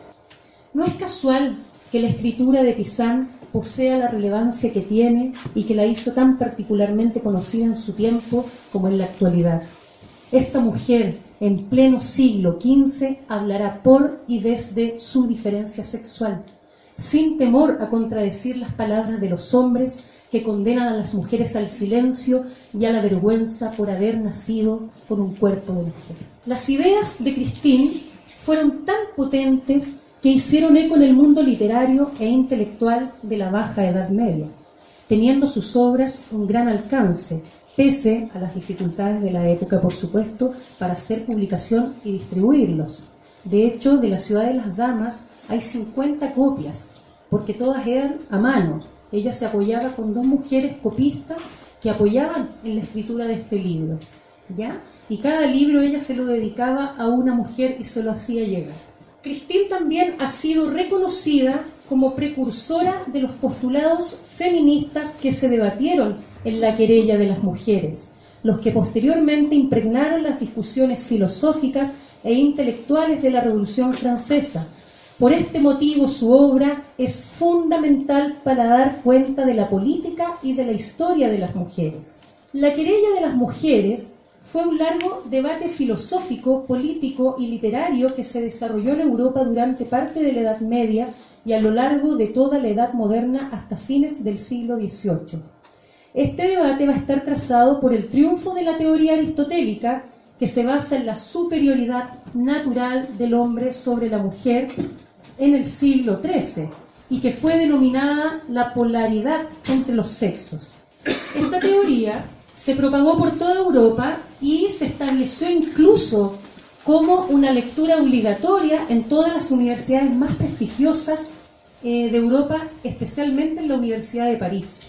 No es casual que la escritura de Pizan posea la relevancia que tiene y que la hizo tan particularmente conocida en su tiempo como en la actualidad. Esta mujer, en pleno siglo quince, hablará por y desde su diferencia sexual, sin temor a contradecir las palabras de los hombres que condenan a las mujeres al silencio y a la vergüenza por haber nacido con un cuerpo de mujer. Las ideas de Christine fueron tan potentes que hicieron eco en el mundo literario e intelectual de la Baja Edad Media, teniendo sus obras un gran alcance, pese a las dificultades de la época, por supuesto, para hacer publicación y distribuirlos. De hecho, de la Ciudad de las Damas hay cincuenta copias, porque todas eran a mano. Ella se apoyaba con dos mujeres copistas que apoyaban en la escritura de este libro, ¿ya? Y cada libro ella se lo dedicaba a una mujer y se lo hacía llegar. Christine también ha sido reconocida como precursora de los postulados feministas que se debatieron en la querella de las mujeres, los que posteriormente impregnaron las discusiones filosóficas e intelectuales de la Revolución Francesa. Por este motivo, su obra es fundamental para dar cuenta de la política y de la historia de las mujeres. La querella de las mujeres fue un largo debate filosófico, político y literario que se desarrolló en Europa durante parte de la Edad Media y a lo largo de toda la Edad Moderna hasta fines del siglo dieciocho. Este debate va a estar trazado por el triunfo de la teoría aristotélica, que se basa en la superioridad natural del hombre sobre la mujer en el siglo trece y que fue denominada la polaridad entre los sexos. Esta teoría se propagó por toda Europa y se estableció incluso como una lectura obligatoria en todas las universidades más prestigiosas eh, de Europa, especialmente en la Universidad de París.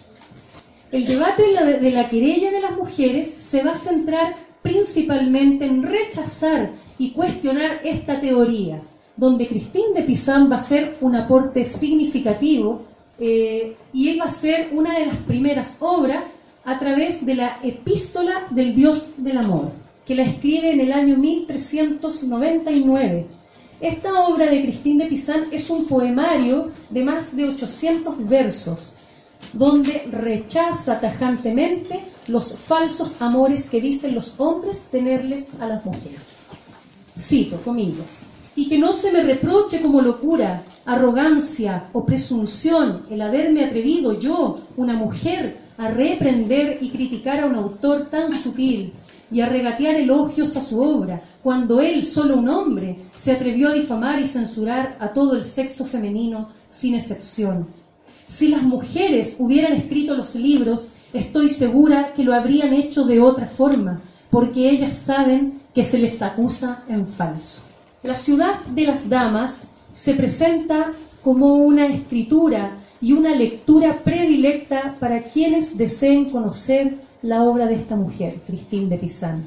El debate de la, de la querella de las mujeres se va a centrar principalmente en rechazar y cuestionar esta teoría, donde Christine de Pizan va a ser un aporte significativo eh, y va a ser una de las primeras obras a través de la Epístola del Dios del Amor, que la escribe en el año mil trescientos noventa y nueve. Esta obra de Christine de Pizan es un poemario de más de ochocientos versos, donde rechaza tajantemente los falsos amores que dicen los hombres tenerles a las mujeres. Cito, comillas, y que no se me reproche como locura, arrogancia o presunción el haberme atrevido yo, una mujer, a reprender y criticar a un autor tan sutil y a regatear elogios a su obra, cuando él, solo un hombre, se atrevió a difamar y censurar a todo el sexo femenino sin excepción. Si las mujeres hubieran escrito los libros, estoy segura que lo habrían hecho de otra forma, porque ellas saben que se les acusa en falso. La Ciudad de las Damas se presenta como una escritura y una lectura predilecta para quienes deseen conocer la obra de esta mujer, Christine de Pizan.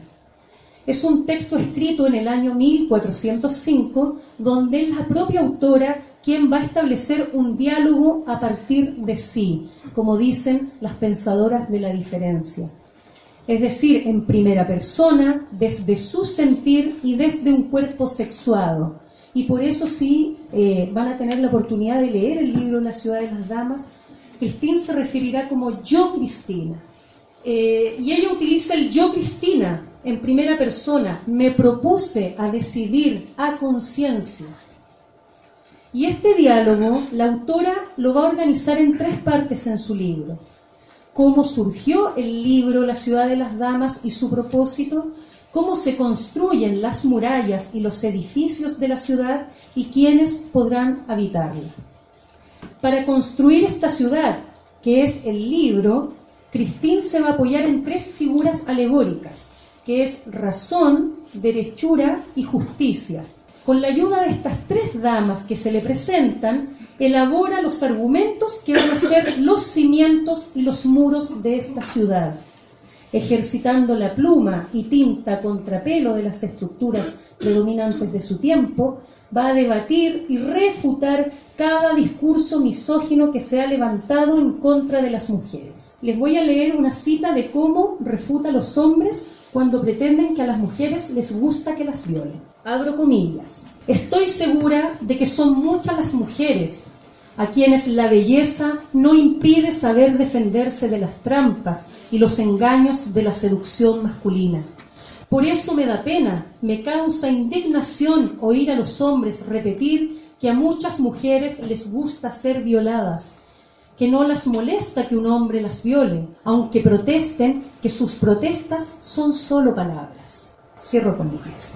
Es un texto escrito en el año mil cuatrocientos cinco, donde es la propia autora quien va a establecer un diálogo a partir de sí, como dicen las pensadoras de la diferencia. Es decir, en primera persona, desde su sentir y desde un cuerpo sexuado. Y por eso sí eh, van a tener la oportunidad de leer el libro La Ciudad de las Damas. Christine se referirá como yo Cristina. Eh, y ella utiliza el yo Cristina en primera persona. Me propuse a decidir a conciencia. Y este diálogo, la autora lo va a organizar en tres partes en su libro. Cómo surgió el libro La Ciudad de las Damas y su propósito, cómo se construyen las murallas y los edificios de la ciudad y quiénes podrán habitarla. Para construir esta ciudad, que es el libro, Christine se va a apoyar en tres figuras alegóricas, que es razón, derechura y justicia. Con la ayuda de estas tres damas que se le presentan, elabora los argumentos que van a ser los cimientos y los muros de esta ciudad. Ejercitando la pluma y tinta contrapelo de las estructuras predominantes de su tiempo, va a debatir y refutar cada discurso misógino que se ha levantado en contra de las mujeres. Les voy a leer una cita de cómo refuta a los hombres cuando pretenden que a las mujeres les gusta que las violen. Abro comillas. Estoy segura de que son muchas las mujeres a quienes la belleza no impide saber defenderse de las trampas y los engaños de la seducción masculina. Por eso me da pena, me causa indignación oír a los hombres repetir que a muchas mujeres les gusta ser violadas, que no las molesta que un hombre las viole, aunque protesten que sus protestas son solo palabras. Cierro comillas.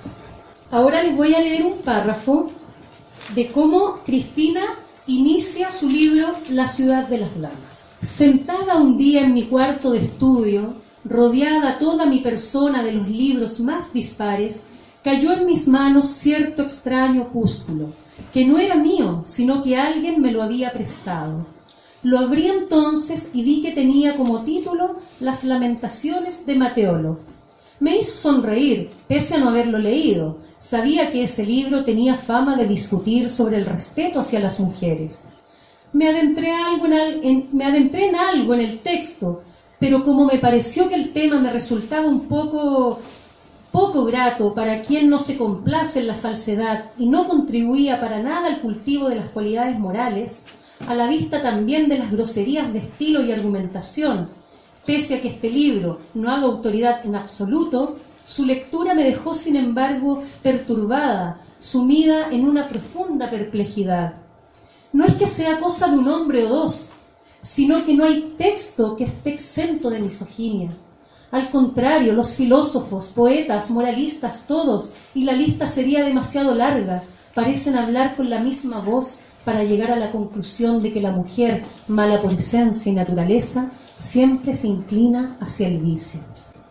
Ahora les voy a leer un párrafo de cómo Cristina inicia su libro La ciudad de las damas. Sentada un día en mi cuarto de estudio, rodeada toda mi persona de los libros más dispares, cayó en mis manos cierto extraño opúsculo, que no era mío, sino que alguien me lo había prestado. Lo abrí entonces y vi que tenía como título Las lamentaciones de Mateolo. Me hizo sonreír, pese a no haberlo leído. Sabía que ese libro tenía fama de discutir sobre el respeto hacia las mujeres. Me adentré, algo en, al, en, me adentré en algo en el texto, pero como me pareció que el tema me resultaba un poco, poco grato para quien no se complace en la falsedad y no contribuía para nada al cultivo de las cualidades morales, a la vista también de las groserías de estilo y argumentación, pese a que este libro no haga autoridad en absoluto, su lectura me dejó, sin embargo, perturbada, sumida en una profunda perplejidad. No es que sea cosa de un hombre o dos, sino que no hay texto que esté exento de misoginia. Al contrario, los filósofos, poetas, moralistas, todos, y la lista sería demasiado larga, parecen hablar con la misma voz para llegar a la conclusión de que la mujer, mala por esencia y naturaleza, siempre se inclina hacia el vicio.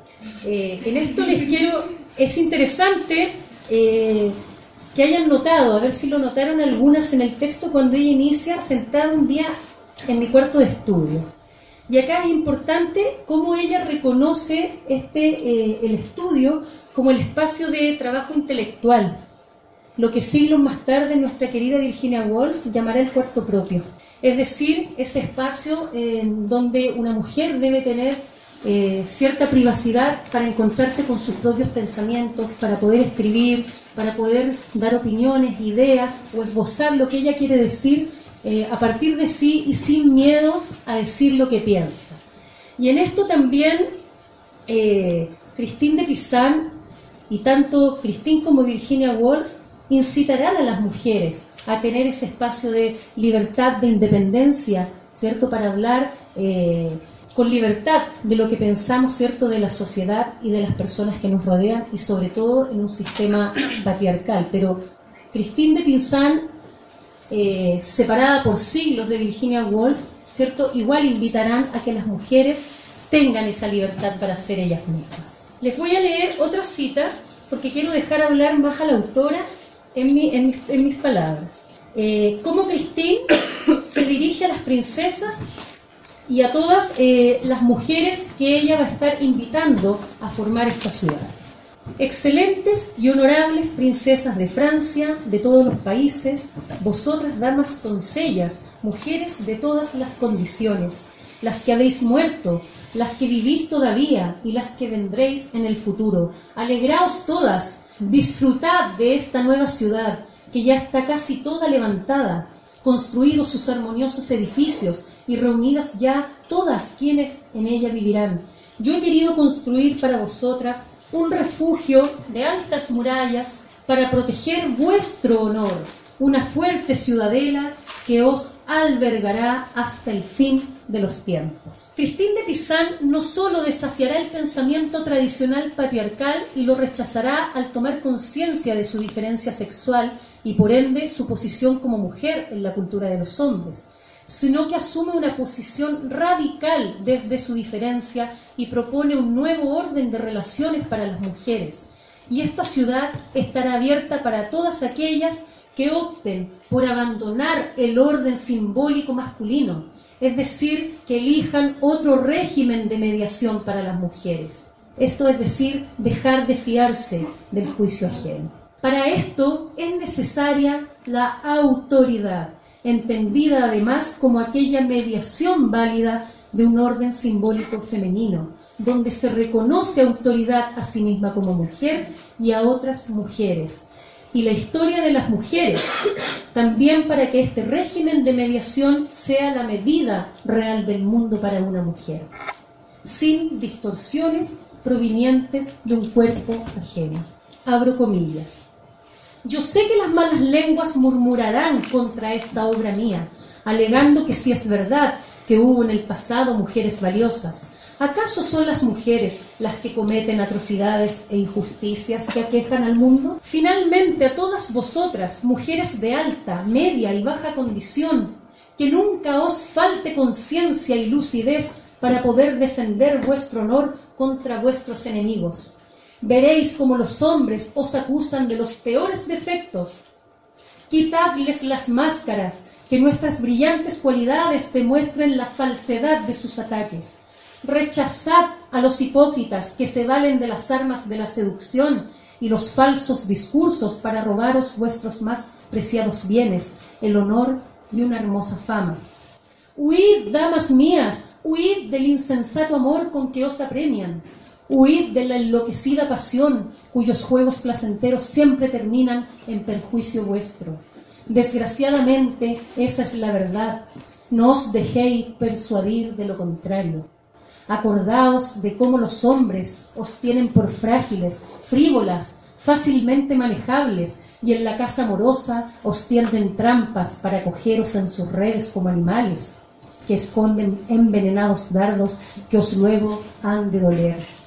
Eh, en esto les quiero, es interesante eh, que hayan notado, a ver si lo notaron algunas en el texto, cuando ella inicia sentada un día en mi cuarto de estudio. Y acá es importante cómo ella reconoce este, eh, el estudio como el espacio de trabajo intelectual, lo que siglos más tarde nuestra querida Virginia Woolf llamará el cuarto propio. Es decir, ese espacio eh, donde una mujer debe tener Eh, cierta privacidad para encontrarse con sus propios pensamientos, para poder escribir, para poder dar opiniones, ideas o esbozar lo que ella quiere decir eh, a partir de sí y sin miedo a decir lo que piensa. Y en esto también eh, Christine de Pizan y tanto Christine como Virginia Woolf incitarán a las mujeres a tener ese espacio de libertad, de independencia, ¿cierto? Para hablar eh, con libertad de lo que pensamos, ¿cierto?, de la sociedad y de las personas que nos rodean, y sobre todo en un sistema patriarcal. Pero Christine de Pizan, eh, separada por siglos de Virginia Woolf, ¿cierto?, igual invitarán a que las mujeres tengan esa libertad para ser ellas mismas. Les voy a leer otra cita, porque quiero dejar hablar más a la autora en, mi, en, mis, en mis palabras. Eh, cómo Christine se dirige a las princesas y a todas eh, las mujeres que ella va a estar invitando a formar esta ciudad. Excelentes y honorables princesas de Francia, de todos los países, vosotras damas doncellas, mujeres de todas las condiciones, las que habéis muerto, las que vivís todavía y las que vendréis en el futuro. Alegraos todas, disfrutad de esta nueva ciudad que ya está casi toda levantada, construidos sus armoniosos edificios y reunidas ya todas quienes en ella vivirán. Yo he querido construir para vosotras un refugio de altas murallas para proteger vuestro honor, una fuerte ciudadela que os albergará hasta el fin de los tiempos. Christine de Pizan no solo desafiará el pensamiento tradicional patriarcal y lo rechazará al tomar conciencia de su diferencia sexual y por ende su posición como mujer en la cultura de los hombres, sino que asume una posición radical desde su diferencia y propone un nuevo orden de relaciones para las mujeres. Y esta ciudad estará abierta para todas aquellas que opten por abandonar el orden simbólico masculino, es decir, que elijan otro régimen de mediación para las mujeres. Esto es decir, dejar de fiarse del juicio ajeno. Para esto es necesaria la autoridad, entendida además como aquella mediación válida de un orden simbólico femenino, donde se reconoce autoridad a sí misma como mujer y a otras mujeres, y la historia de las mujeres, también para que este régimen de mediación sea la medida real del mundo para una mujer, sin distorsiones provenientes de un cuerpo ajeno. Abro comillas. Yo sé que las malas lenguas murmurarán contra esta obra mía, alegando que si es verdad que hubo en el pasado mujeres valiosas, ¿acaso son las mujeres las que cometen atrocidades e injusticias que aquejan al mundo? Finalmente, a todas vosotras, mujeres de alta, media y baja condición, que nunca os falte conciencia y lucidez para poder defender vuestro honor contra vuestros enemigos. Veréis cómo los hombres os acusan de los peores defectos. Quitadles las máscaras, que nuestras brillantes cualidades demuestren la falsedad de sus ataques. Rechazad a los hipócritas que se valen de las armas de la seducción y los falsos discursos para robaros vuestros más preciados bienes, el honor y una hermosa fama. Huid, damas mías, huid del insensato amor con que os apremian. Huid de la enloquecida pasión, cuyos juegos placenteros siempre terminan en perjuicio vuestro. Desgraciadamente, esa es la verdad. No os dejéis persuadir de lo contrario. Acordaos de cómo los hombres os tienen por frágiles, frívolas, fácilmente manejables, y en la casa amorosa os tienden trampas para cogeros en sus redes como animales, que esconden envenenados dardos que os luego han de doler.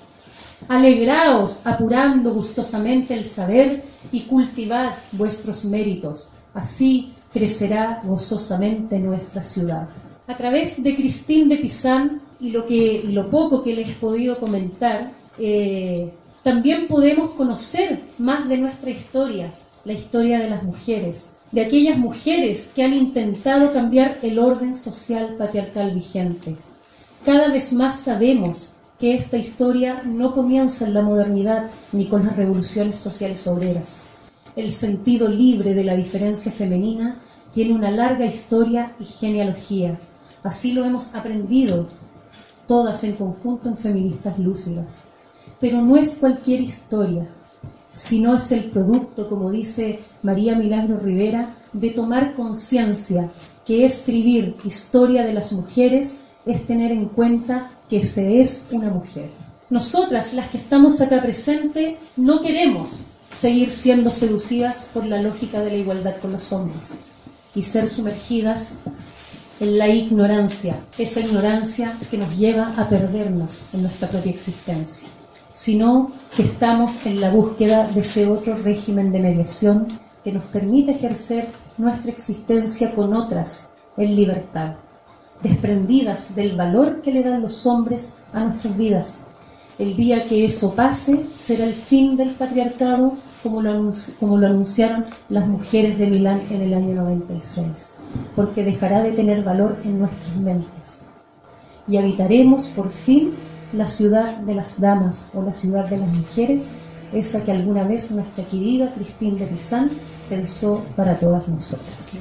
Alegraos apurando gustosamente el saber y cultivad vuestros méritos. Así crecerá gozosamente nuestra ciudad. A través de Christine de Pizan y lo, que, y lo poco que les he podido comentar, eh, también podemos conocer más de nuestra historia, la historia de las mujeres, de aquellas mujeres que han intentado cambiar el orden social patriarcal vigente. Cada vez más sabemos que esta historia no comienza en la modernidad ni con las revoluciones sociales obreras. El sentido libre de la diferencia femenina tiene una larga historia y genealogía. Así lo hemos aprendido todas en conjunto en Feministas Lúcidas. Pero no es cualquier historia, sino es el producto, como dice María Milagro Rivera, de tomar conciencia que escribir historia de las mujeres es tener en cuenta que se es una mujer. Nosotras, las que estamos acá presentes, no queremos seguir siendo seducidas por la lógica de la igualdad con los hombres y ser sumergidas en la ignorancia, esa ignorancia que nos lleva a perdernos en nuestra propia existencia, sino que estamos en la búsqueda de ese otro régimen de mediación que nos permite ejercer nuestra existencia con otras en libertad, desprendidas del valor que le dan los hombres a nuestras vidas. El día que eso pase será el fin del patriarcado, como lo, anunci- como lo anunciaron las mujeres de Milán en el año noventa y seis, porque dejará de tener valor en nuestras mentes y habitaremos por fin la ciudad de las damas o la ciudad de las mujeres, esa que alguna vez nuestra querida Christine de Pizan pensó para todas nosotras.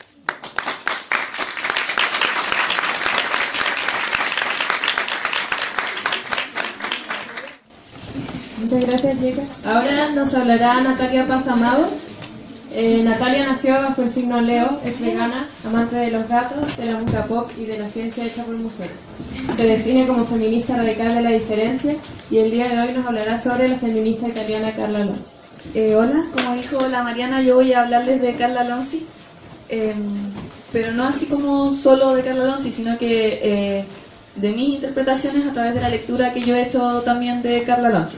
Muchas gracias, Yeka. Ahora nos hablará Natalia Paz Amado. Eh, Natalia nació bajo el signo Leo, es vegana, amante de los gatos, de la música pop y de la ciencia hecha por mujeres. Se define como feminista radical de la diferencia y el día de hoy nos hablará sobre la feminista italiana Carla Lonzi. Eh, hola, como dijo la Mariana, yo voy a hablarles de Carla Lonzi. Eh, pero no así como solo de Carla Lonzi, sino que eh, de mis interpretaciones a través de la lectura que yo he hecho también de Carla Lonzi.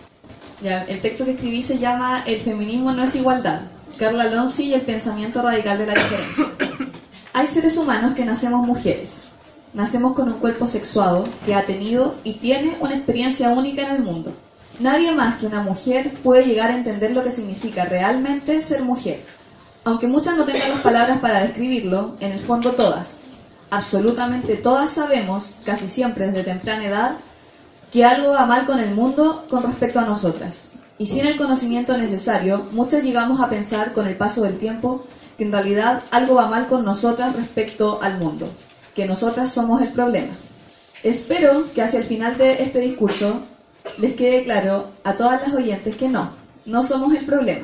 Ya, el texto que escribí se llama El feminismo no es igualdad, Carla Lonzi y el pensamiento radical de la diferencia. Hay seres humanos que nacemos mujeres. Nacemos con un cuerpo sexuado que ha tenido y tiene una experiencia única en el mundo. Nadie más que una mujer puede llegar a entender lo que significa realmente ser mujer. Aunque muchas no tengan las palabras para describirlo, en el fondo todas, absolutamente todas sabemos, casi siempre desde temprana edad, que algo va mal con el mundo con respecto a nosotras. Y sin el conocimiento necesario, muchas llegamos a pensar con el paso del tiempo que en realidad algo va mal con nosotras respecto al mundo, que nosotras somos el problema. Espero que hacia el final de este discurso les quede claro a todas las oyentes que no, no somos el problema.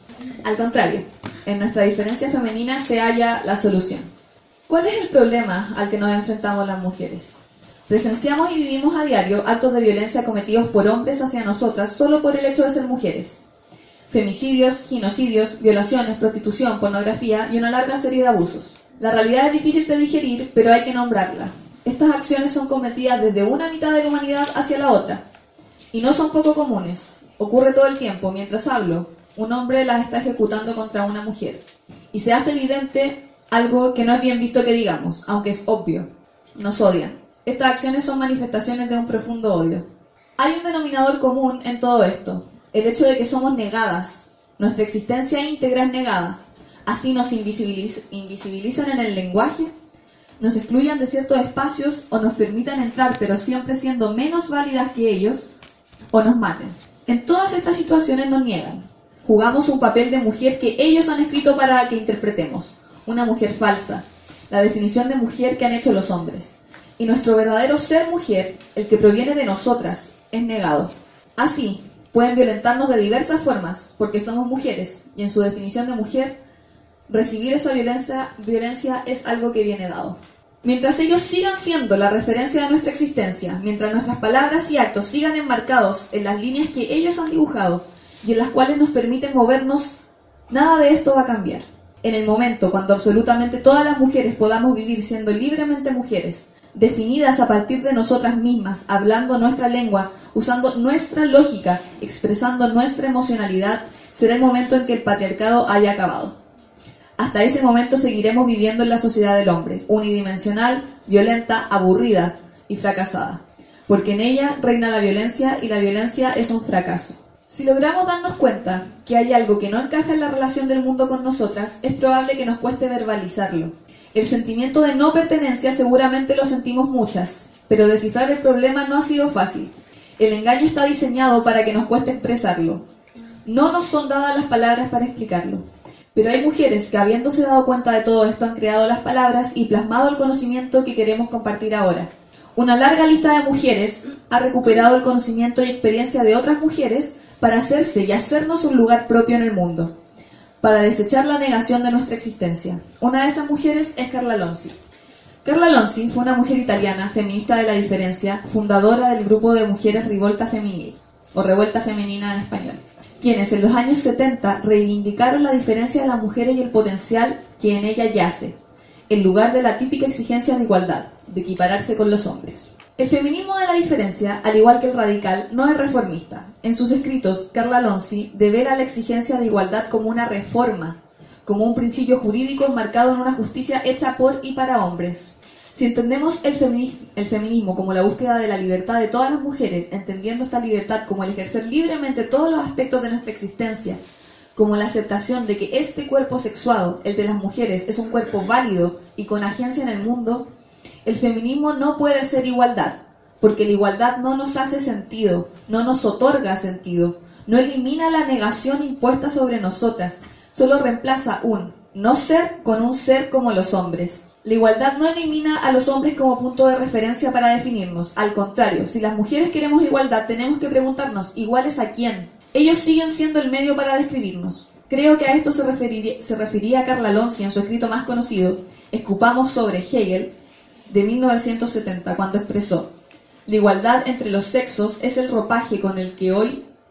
Al contrario, en nuestra diferencia femenina se halla la solución. ¿Cuál es el problema al que nos enfrentamos las mujeres? Presenciamos y vivimos a diario actos de violencia cometidos por hombres hacia nosotras solo por el hecho de ser mujeres. Femicidios, genocidios, violaciones, prostitución, pornografía y una larga serie de abusos. La realidad es difícil de digerir, pero hay que nombrarla. Estas acciones son cometidas desde una mitad de la humanidad hacia la otra. Y no son poco comunes. Ocurre todo el tiempo. Mientras hablo, un hombre las está ejecutando contra una mujer. Y se hace evidente algo que no es bien visto que digamos, aunque es obvio. Nos odian. Estas acciones son manifestaciones de un profundo odio. Hay un denominador común en todo esto. El hecho de que somos negadas. Nuestra existencia íntegra es negada. Así nos invisibiliz- invisibilizan en el lenguaje, nos excluyan de ciertos espacios o nos permitan entrar, pero siempre siendo menos válidas que ellos, o nos maten. En todas estas situaciones nos niegan. Jugamos un papel de mujer que ellos han escrito para que interpretemos. Una mujer falsa, la definición de mujer que han hecho los hombres. Y nuestro verdadero ser mujer, el que proviene de nosotras, es negado. Así, pueden violentarnos de diversas formas, porque somos mujeres, y en su definición de mujer, recibir esa violencia, violencia es algo que viene dado. Mientras ellos sigan siendo la referencia de nuestra existencia, mientras nuestras palabras y actos sigan enmarcados en las líneas que ellos han dibujado y en las cuales nos permiten movernos, nada de esto va a cambiar. En el momento cuando absolutamente todas las mujeres podamos vivir siendo libremente mujeres, definidas a partir de nosotras mismas, hablando nuestra lengua, usando nuestra lógica, expresando nuestra emocionalidad, será el momento en que el patriarcado haya acabado. Hasta ese momento seguiremos viviendo en la sociedad del hombre, unidimensional, violenta, aburrida y fracasada, porque en ella reina la violencia y la violencia es un fracaso. Si logramos darnos cuenta que hay algo que no encaja en la relación del mundo con nosotras, es probable que nos cueste verbalizarlo. El sentimiento de no pertenencia seguramente lo sentimos muchas, pero descifrar el problema no ha sido fácil. El engaño está diseñado para que nos cueste expresarlo. No nos son dadas las palabras para explicarlo. Pero hay mujeres que, habiéndose dado cuenta de todo esto, han creado las palabras y plasmado el conocimiento que queremos compartir ahora. Una larga lista de mujeres ha recuperado el conocimiento y experiencia de otras mujeres para hacerse y hacernos un lugar propio en el mundo, para desechar la negación de nuestra existencia. Una de esas mujeres es Carla Lonzi. Carla Lonzi fue una mujer italiana, feminista de la diferencia, fundadora del grupo de mujeres Rivolta Feminil, o Revuelta Femenina en español, quienes en los años setenta reivindicaron la diferencia de las mujeres y el potencial que en ella yace, en lugar de la típica exigencia de igualdad, de equipararse con los hombres. El feminismo de la diferencia, al igual que el radical, no es reformista. En sus escritos, Carla Lonzi devela la exigencia de igualdad como una reforma, como un principio jurídico enmarcado en una justicia hecha por y para hombres. Si entendemos el feminismo, el feminismo como la búsqueda de la libertad de todas las mujeres, entendiendo esta libertad como el ejercer libremente todos los aspectos de nuestra existencia, como la aceptación de que este cuerpo sexuado, el de las mujeres, es un cuerpo válido y con agencia en el mundo, el feminismo no puede ser igualdad, porque la igualdad no nos hace sentido, no nos otorga sentido, no elimina la negación impuesta sobre nosotras, solo reemplaza un no ser con un ser como los hombres. La igualdad no elimina a los hombres como punto de referencia para definirnos. Al contrario, si las mujeres queremos igualdad, tenemos que preguntarnos, ¿iguales a quién? Ellos siguen siendo el medio para describirnos. Creo que a esto se refería, se refería Carla Lonzi en su escrito más conocido, Escupamos sobre Hegel, de mil novecientos setenta, cuando expresó: la igualdad entre los sexos es el ropaje con el que hoy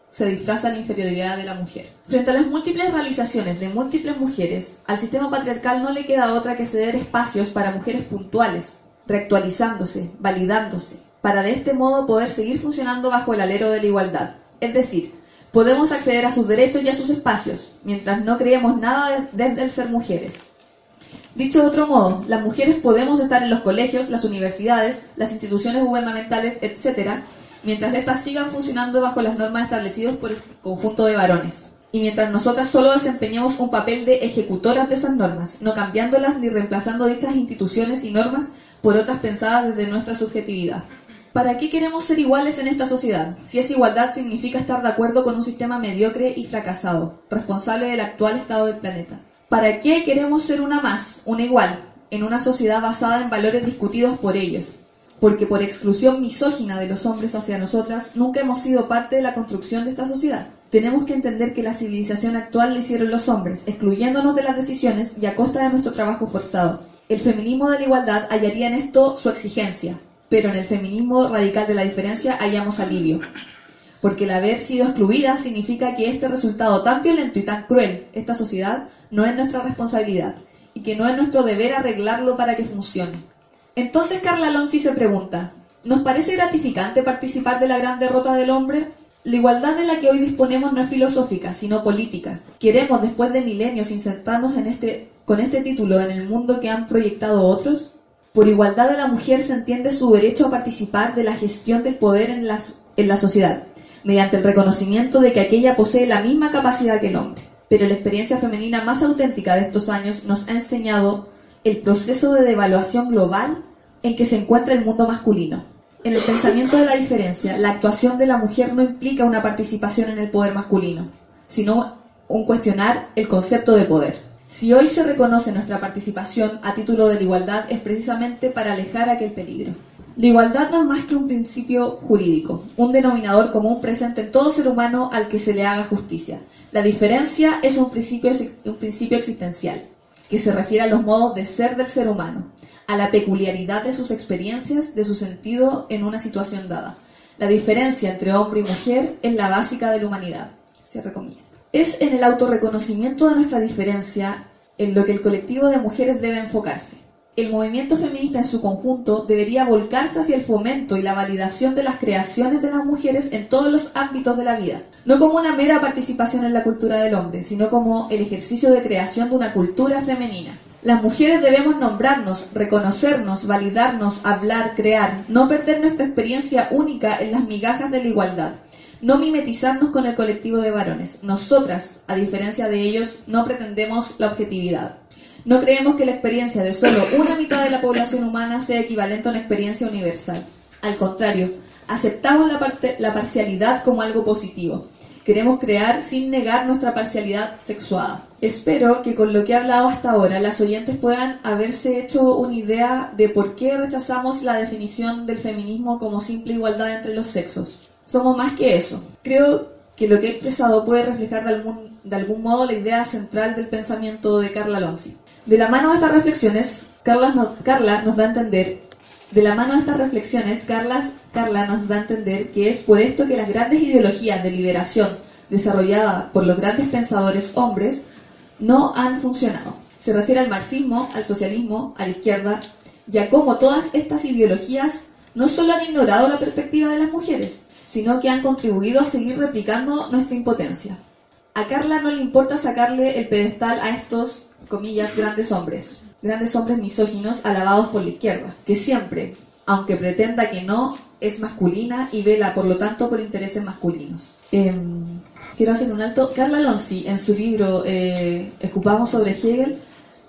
se disfraza la inferioridad de la mujer. Frente a las múltiples realizaciones de múltiples mujeres, al sistema patriarcal no le queda otra que ceder espacios para mujeres puntuales, reactualizándose, validándose, para de este modo poder seguir funcionando bajo el alero de la igualdad. Es decir, podemos acceder a sus derechos y a sus espacios, mientras no creemos nada de, desde el ser mujeres. Dicho de otro modo, las mujeres podemos estar en los colegios, las universidades, las instituciones gubernamentales, etcétera, mientras éstas sigan funcionando bajo las normas establecidas por el conjunto de varones. Y mientras nosotras solo desempeñemos un papel de ejecutoras de esas normas, no cambiándolas ni reemplazando dichas instituciones y normas por otras pensadas desde nuestra subjetividad. ¿Para qué queremos ser iguales en esta sociedad? Si esa igualdad significa estar de acuerdo con un sistema mediocre y fracasado, responsable del actual estado del planeta. ¿Para qué queremos ser una más, una igual, en una sociedad basada en valores discutidos por ellos? Porque por exclusión misógina de los hombres hacia nosotras, nunca hemos sido parte de la construcción de esta sociedad. Tenemos que entender que la civilización actual la hicieron los hombres, excluyéndonos de las decisiones y a costa de nuestro trabajo forzado. El feminismo de la igualdad hallaría en esto su exigencia, pero en el feminismo radical de la diferencia hallamos alivio. Porque el haber sido excluida significa que este resultado tan violento y tan cruel, esta sociedad, no es nuestra responsabilidad, y que no es nuestro deber arreglarlo para que funcione. Entonces Carla Lonzi se pregunta, ¿nos parece gratificante participar de la gran derrota del hombre? La igualdad de la que hoy disponemos no es filosófica, sino política. ¿Queremos, después de milenios, insertarnos en este, con este título en el mundo que han proyectado otros? Por igualdad de la mujer se entiende su derecho a participar de la gestión del poder en la, en la sociedad, mediante el reconocimiento de que aquella posee la misma capacidad que el hombre. Pero la experiencia femenina más auténtica de estos años nos ha enseñado el proceso de devaluación global en que se encuentra el mundo masculino. En el pensamiento de la diferencia, la actuación de la mujer no implica una participación en el poder masculino, sino un cuestionar el concepto de poder. Si hoy se reconoce nuestra participación a título de la igualdad, es precisamente para alejar aquel peligro. La igualdad no es más que un principio jurídico, un denominador común presente en todo ser humano al que se le haga justicia. La diferencia es un principio, un principio existencial, que se refiere a los modos de ser del ser humano, a la peculiaridad de sus experiencias, de su sentido en una situación dada. La diferencia entre hombre y mujer es la básica de la humanidad. Cierre comillas. Es en el autorreconocimiento de nuestra diferencia en lo que el colectivo de mujeres debe enfocarse. El movimiento feminista en su conjunto debería volcarse hacia el fomento y la validación de las creaciones de las mujeres en todos los ámbitos de la vida, no como una mera participación en la cultura del hombre, sino como el ejercicio de creación de una cultura femenina. Las mujeres debemos nombrarnos, reconocernos, validarnos, hablar, crear, no perder nuestra experiencia única en las migajas de la igualdad, no mimetizarnos con el colectivo de varones. Nosotras, a diferencia de ellos, no pretendemos la objetividad. No creemos que la experiencia de solo una mitad de la población humana sea equivalente a una experiencia universal. Al contrario, aceptamos la, parte, la parcialidad como algo positivo. Queremos crear sin negar nuestra parcialidad sexuada. Espero que con lo que he hablado hasta ahora, las oyentes puedan haberse hecho una idea de por qué rechazamos la definición del feminismo como simple igualdad entre los sexos. Somos más que eso. Creo que lo que he expresado puede reflejar de algún, de algún modo la idea central del pensamiento de Carla Lonzi. De la mano de estas reflexiones, Carla, no, Carla nos da a entender, de la mano de estas reflexiones, Carla, Carla nos da a entender que es por esto que las grandes ideologías de liberación desarrolladas por los grandes pensadores hombres no han funcionado. Se refiere al marxismo, al socialismo, a la izquierda, y a cómo todas estas ideologías no solo han ignorado la perspectiva de las mujeres, sino que han contribuido a seguir replicando nuestra impotencia. A Carla no le importa sacarle el pedestal a estos, comillas, grandes hombres, grandes hombres misóginos alabados por la izquierda, que siempre, aunque pretenda que no, es masculina y vela, por lo tanto, por intereses masculinos. Eh, quiero hacer un alto. Carla Lonzi, en su libro eh, Escupamos sobre Hegel,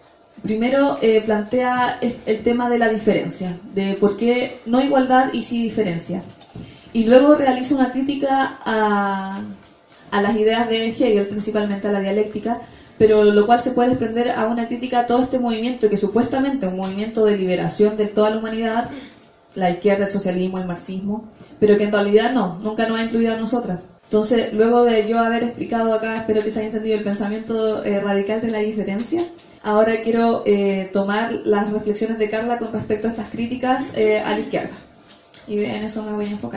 primero eh, plantea el tema de la diferencia, de por qué no igualdad y sí diferencia. Y luego realiza una crítica a, a las ideas de Hegel, principalmente a la dialéctica, pero lo cual se puede desprender a una crítica a todo este movimiento, que supuestamente es un movimiento de liberación de toda la humanidad, la izquierda, el socialismo, el marxismo, pero que en realidad no, nunca nos ha incluido a nosotras. Entonces, luego de yo haber explicado acá, espero que se haya entendido el pensamiento eh, radical de la diferencia, ahora quiero eh, tomar las reflexiones de Carla con respecto a estas críticas eh, a la izquierda. Y en eso me voy a enfocar ahora.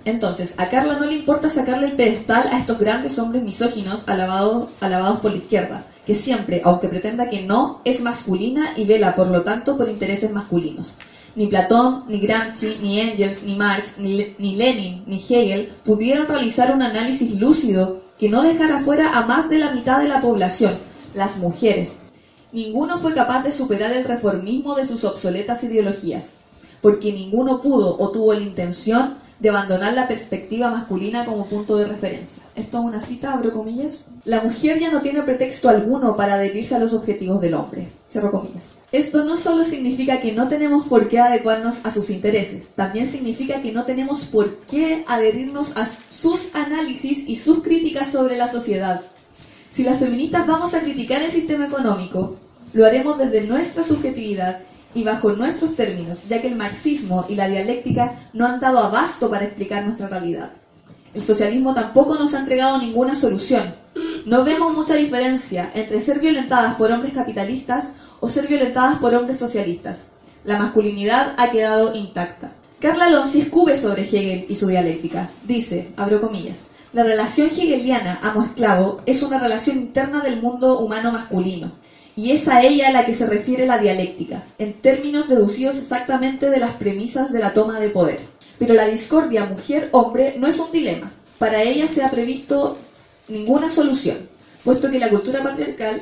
Entonces, a Carla no le importa sacarle el pedestal a estos grandes hombres misóginos alabados, alabados por la izquierda, que siempre, aunque pretenda que no, es masculina y vela, por lo tanto, por intereses masculinos. Ni Platón, ni Gramsci, ni Engels, ni Marx, ni, ni Lenin, ni Hegel pudieron realizar un análisis lúcido que no dejara fuera a más de la mitad de la población, las mujeres. Ninguno fue capaz de superar el reformismo de sus obsoletas ideologías, porque ninguno pudo o tuvo la intención de abandonar la perspectiva masculina como punto de referencia. Esto es una cita, abro comillas. La mujer ya no tiene pretexto alguno para adherirse a los objetivos del hombre, cierro comillas. Esto no solo significa que no tenemos por qué adecuarnos a sus intereses, también significa que no tenemos por qué adherirnos a sus análisis y sus críticas sobre la sociedad. Si las feministas vamos a criticar el sistema económico, lo haremos desde nuestra subjetividad y bajo nuestros términos, ya que el marxismo y la dialéctica no han dado abasto para explicar nuestra realidad. El socialismo tampoco nos ha entregado ninguna solución. No vemos mucha diferencia entre ser violentadas por hombres capitalistas o ser violentadas por hombres socialistas. La masculinidad ha quedado intacta. Carla Lonzi escupe sobre Hegel y su dialéctica. Dice, abro comillas, la relación hegeliana amo-esclavo es una relación interna del mundo humano masculino, y es a ella a la que se refiere la dialéctica, en términos deducidos exactamente de las premisas de la toma de poder. Pero la discordia mujer-hombre no es un dilema. Para ella se ha previsto ninguna solución, puesto que la cultura patriarcal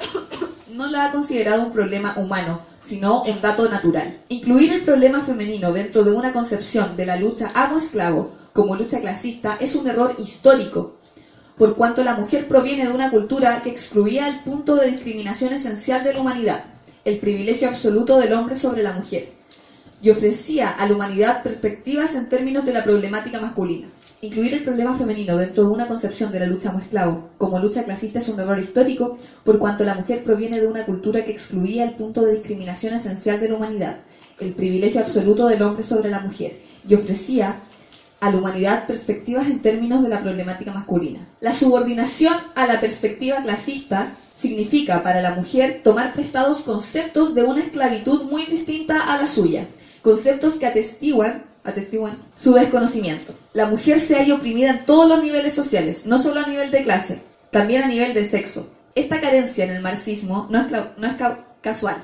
no la ha considerado un problema humano, sino un dato natural. Incluir el problema femenino dentro de una concepción de la lucha amo-esclavo como lucha clasista es un error histórico, por cuanto la mujer proviene de una cultura que excluía el punto de discriminación esencial de la humanidad, el privilegio absoluto del hombre sobre la mujer, y ofrecía a la humanidad perspectivas en términos de la problemática masculina. Incluir el problema femenino dentro de una concepción de la lucha amo-esclavo como lucha clasista es un error histórico, por cuanto la mujer proviene de una cultura que excluía el punto de discriminación esencial de la humanidad, el privilegio absoluto del hombre sobre la mujer, y ofrecía a la humanidad perspectivas en términos de la problemática masculina. La subordinación a la perspectiva clasista significa para la mujer tomar prestados conceptos de una esclavitud muy distinta a la suya, conceptos que atestiguan, atestiguan su desconocimiento. La mujer se halla oprimida en todos los niveles sociales, no solo a nivel de clase, también a nivel de sexo. Esta carencia en el marxismo no es, no es ca casual,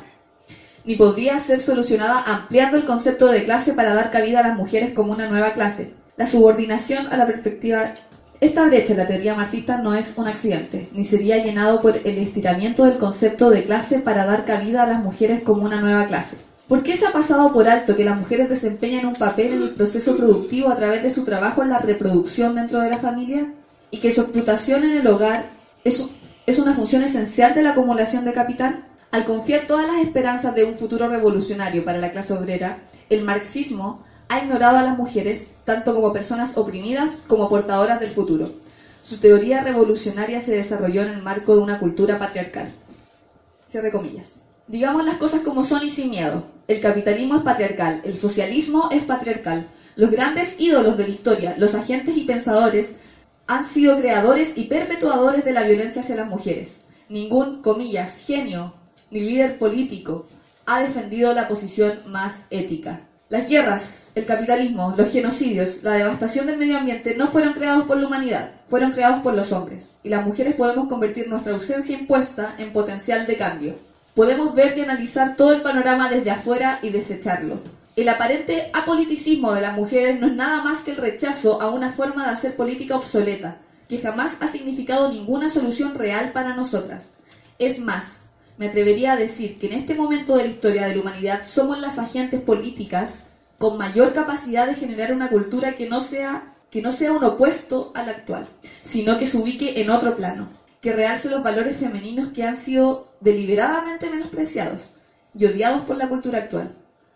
ni podría ser solucionada ampliando el concepto de clase para dar cabida a las mujeres como una nueva clase. La subordinación a la perspectiva... Esta brecha en la teoría marxista no es un accidente, ni sería llenado por el estiramiento del concepto de clase para dar cabida a las mujeres como una nueva clase. ¿Por qué se ha pasado por alto que las mujeres desempeñan un papel en el proceso productivo a través de su trabajo en la reproducción dentro de la familia? ¿Y que su explotación en el hogar es, es una función esencial de la acumulación de capital? Al confiar todas las esperanzas de un futuro revolucionario para la clase obrera, el marxismo ha ignorado a las mujeres tanto como personas oprimidas como portadoras del futuro. Su teoría revolucionaria se desarrolló en el marco de una cultura patriarcal. Cierre comillas. Digamos las cosas como son y sin miedo. El capitalismo es patriarcal, el socialismo es patriarcal. Los grandes ídolos de la historia, los agentes y pensadores, han sido creadores y perpetuadores de la violencia hacia las mujeres. Ningún, comillas, genio ni líder político ha defendido la posición más ética. Las guerras, el capitalismo, los genocidios, la devastación del medio ambiente no fueron creados por la humanidad, fueron creados por los hombres. Y las mujeres podemos convertir nuestra ausencia impuesta en potencial de cambio. Podemos ver y analizar todo el panorama desde afuera y desecharlo. El aparente apoliticismo de las mujeres no es nada más que el rechazo a una forma de hacer política obsoleta, que jamás ha significado ninguna solución real para nosotras. Es más, me atrevería a decir que en este momento de la historia de la humanidad somos las agentes políticas con mayor capacidad de generar una cultura que no sea, que no sea un opuesto a la actual, sino que se ubique en otro plano, que realce los valores femeninos que han sido deliberadamente menospreciados y odiados por la cultura actual.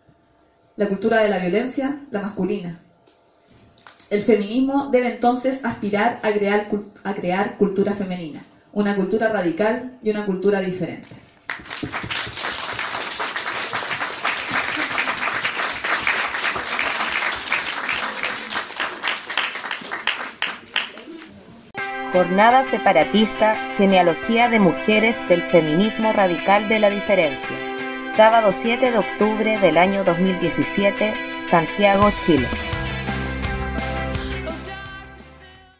La cultura de la violencia, la masculina. El feminismo debe entonces aspirar a crear, a crear cultura femenina, una cultura radical y una cultura diferente. Jornada separatista, genealogía de mujeres del feminismo radical de la diferencia. Sábado siete de octubre del año dos mil diecisiete, Santiago, Chile.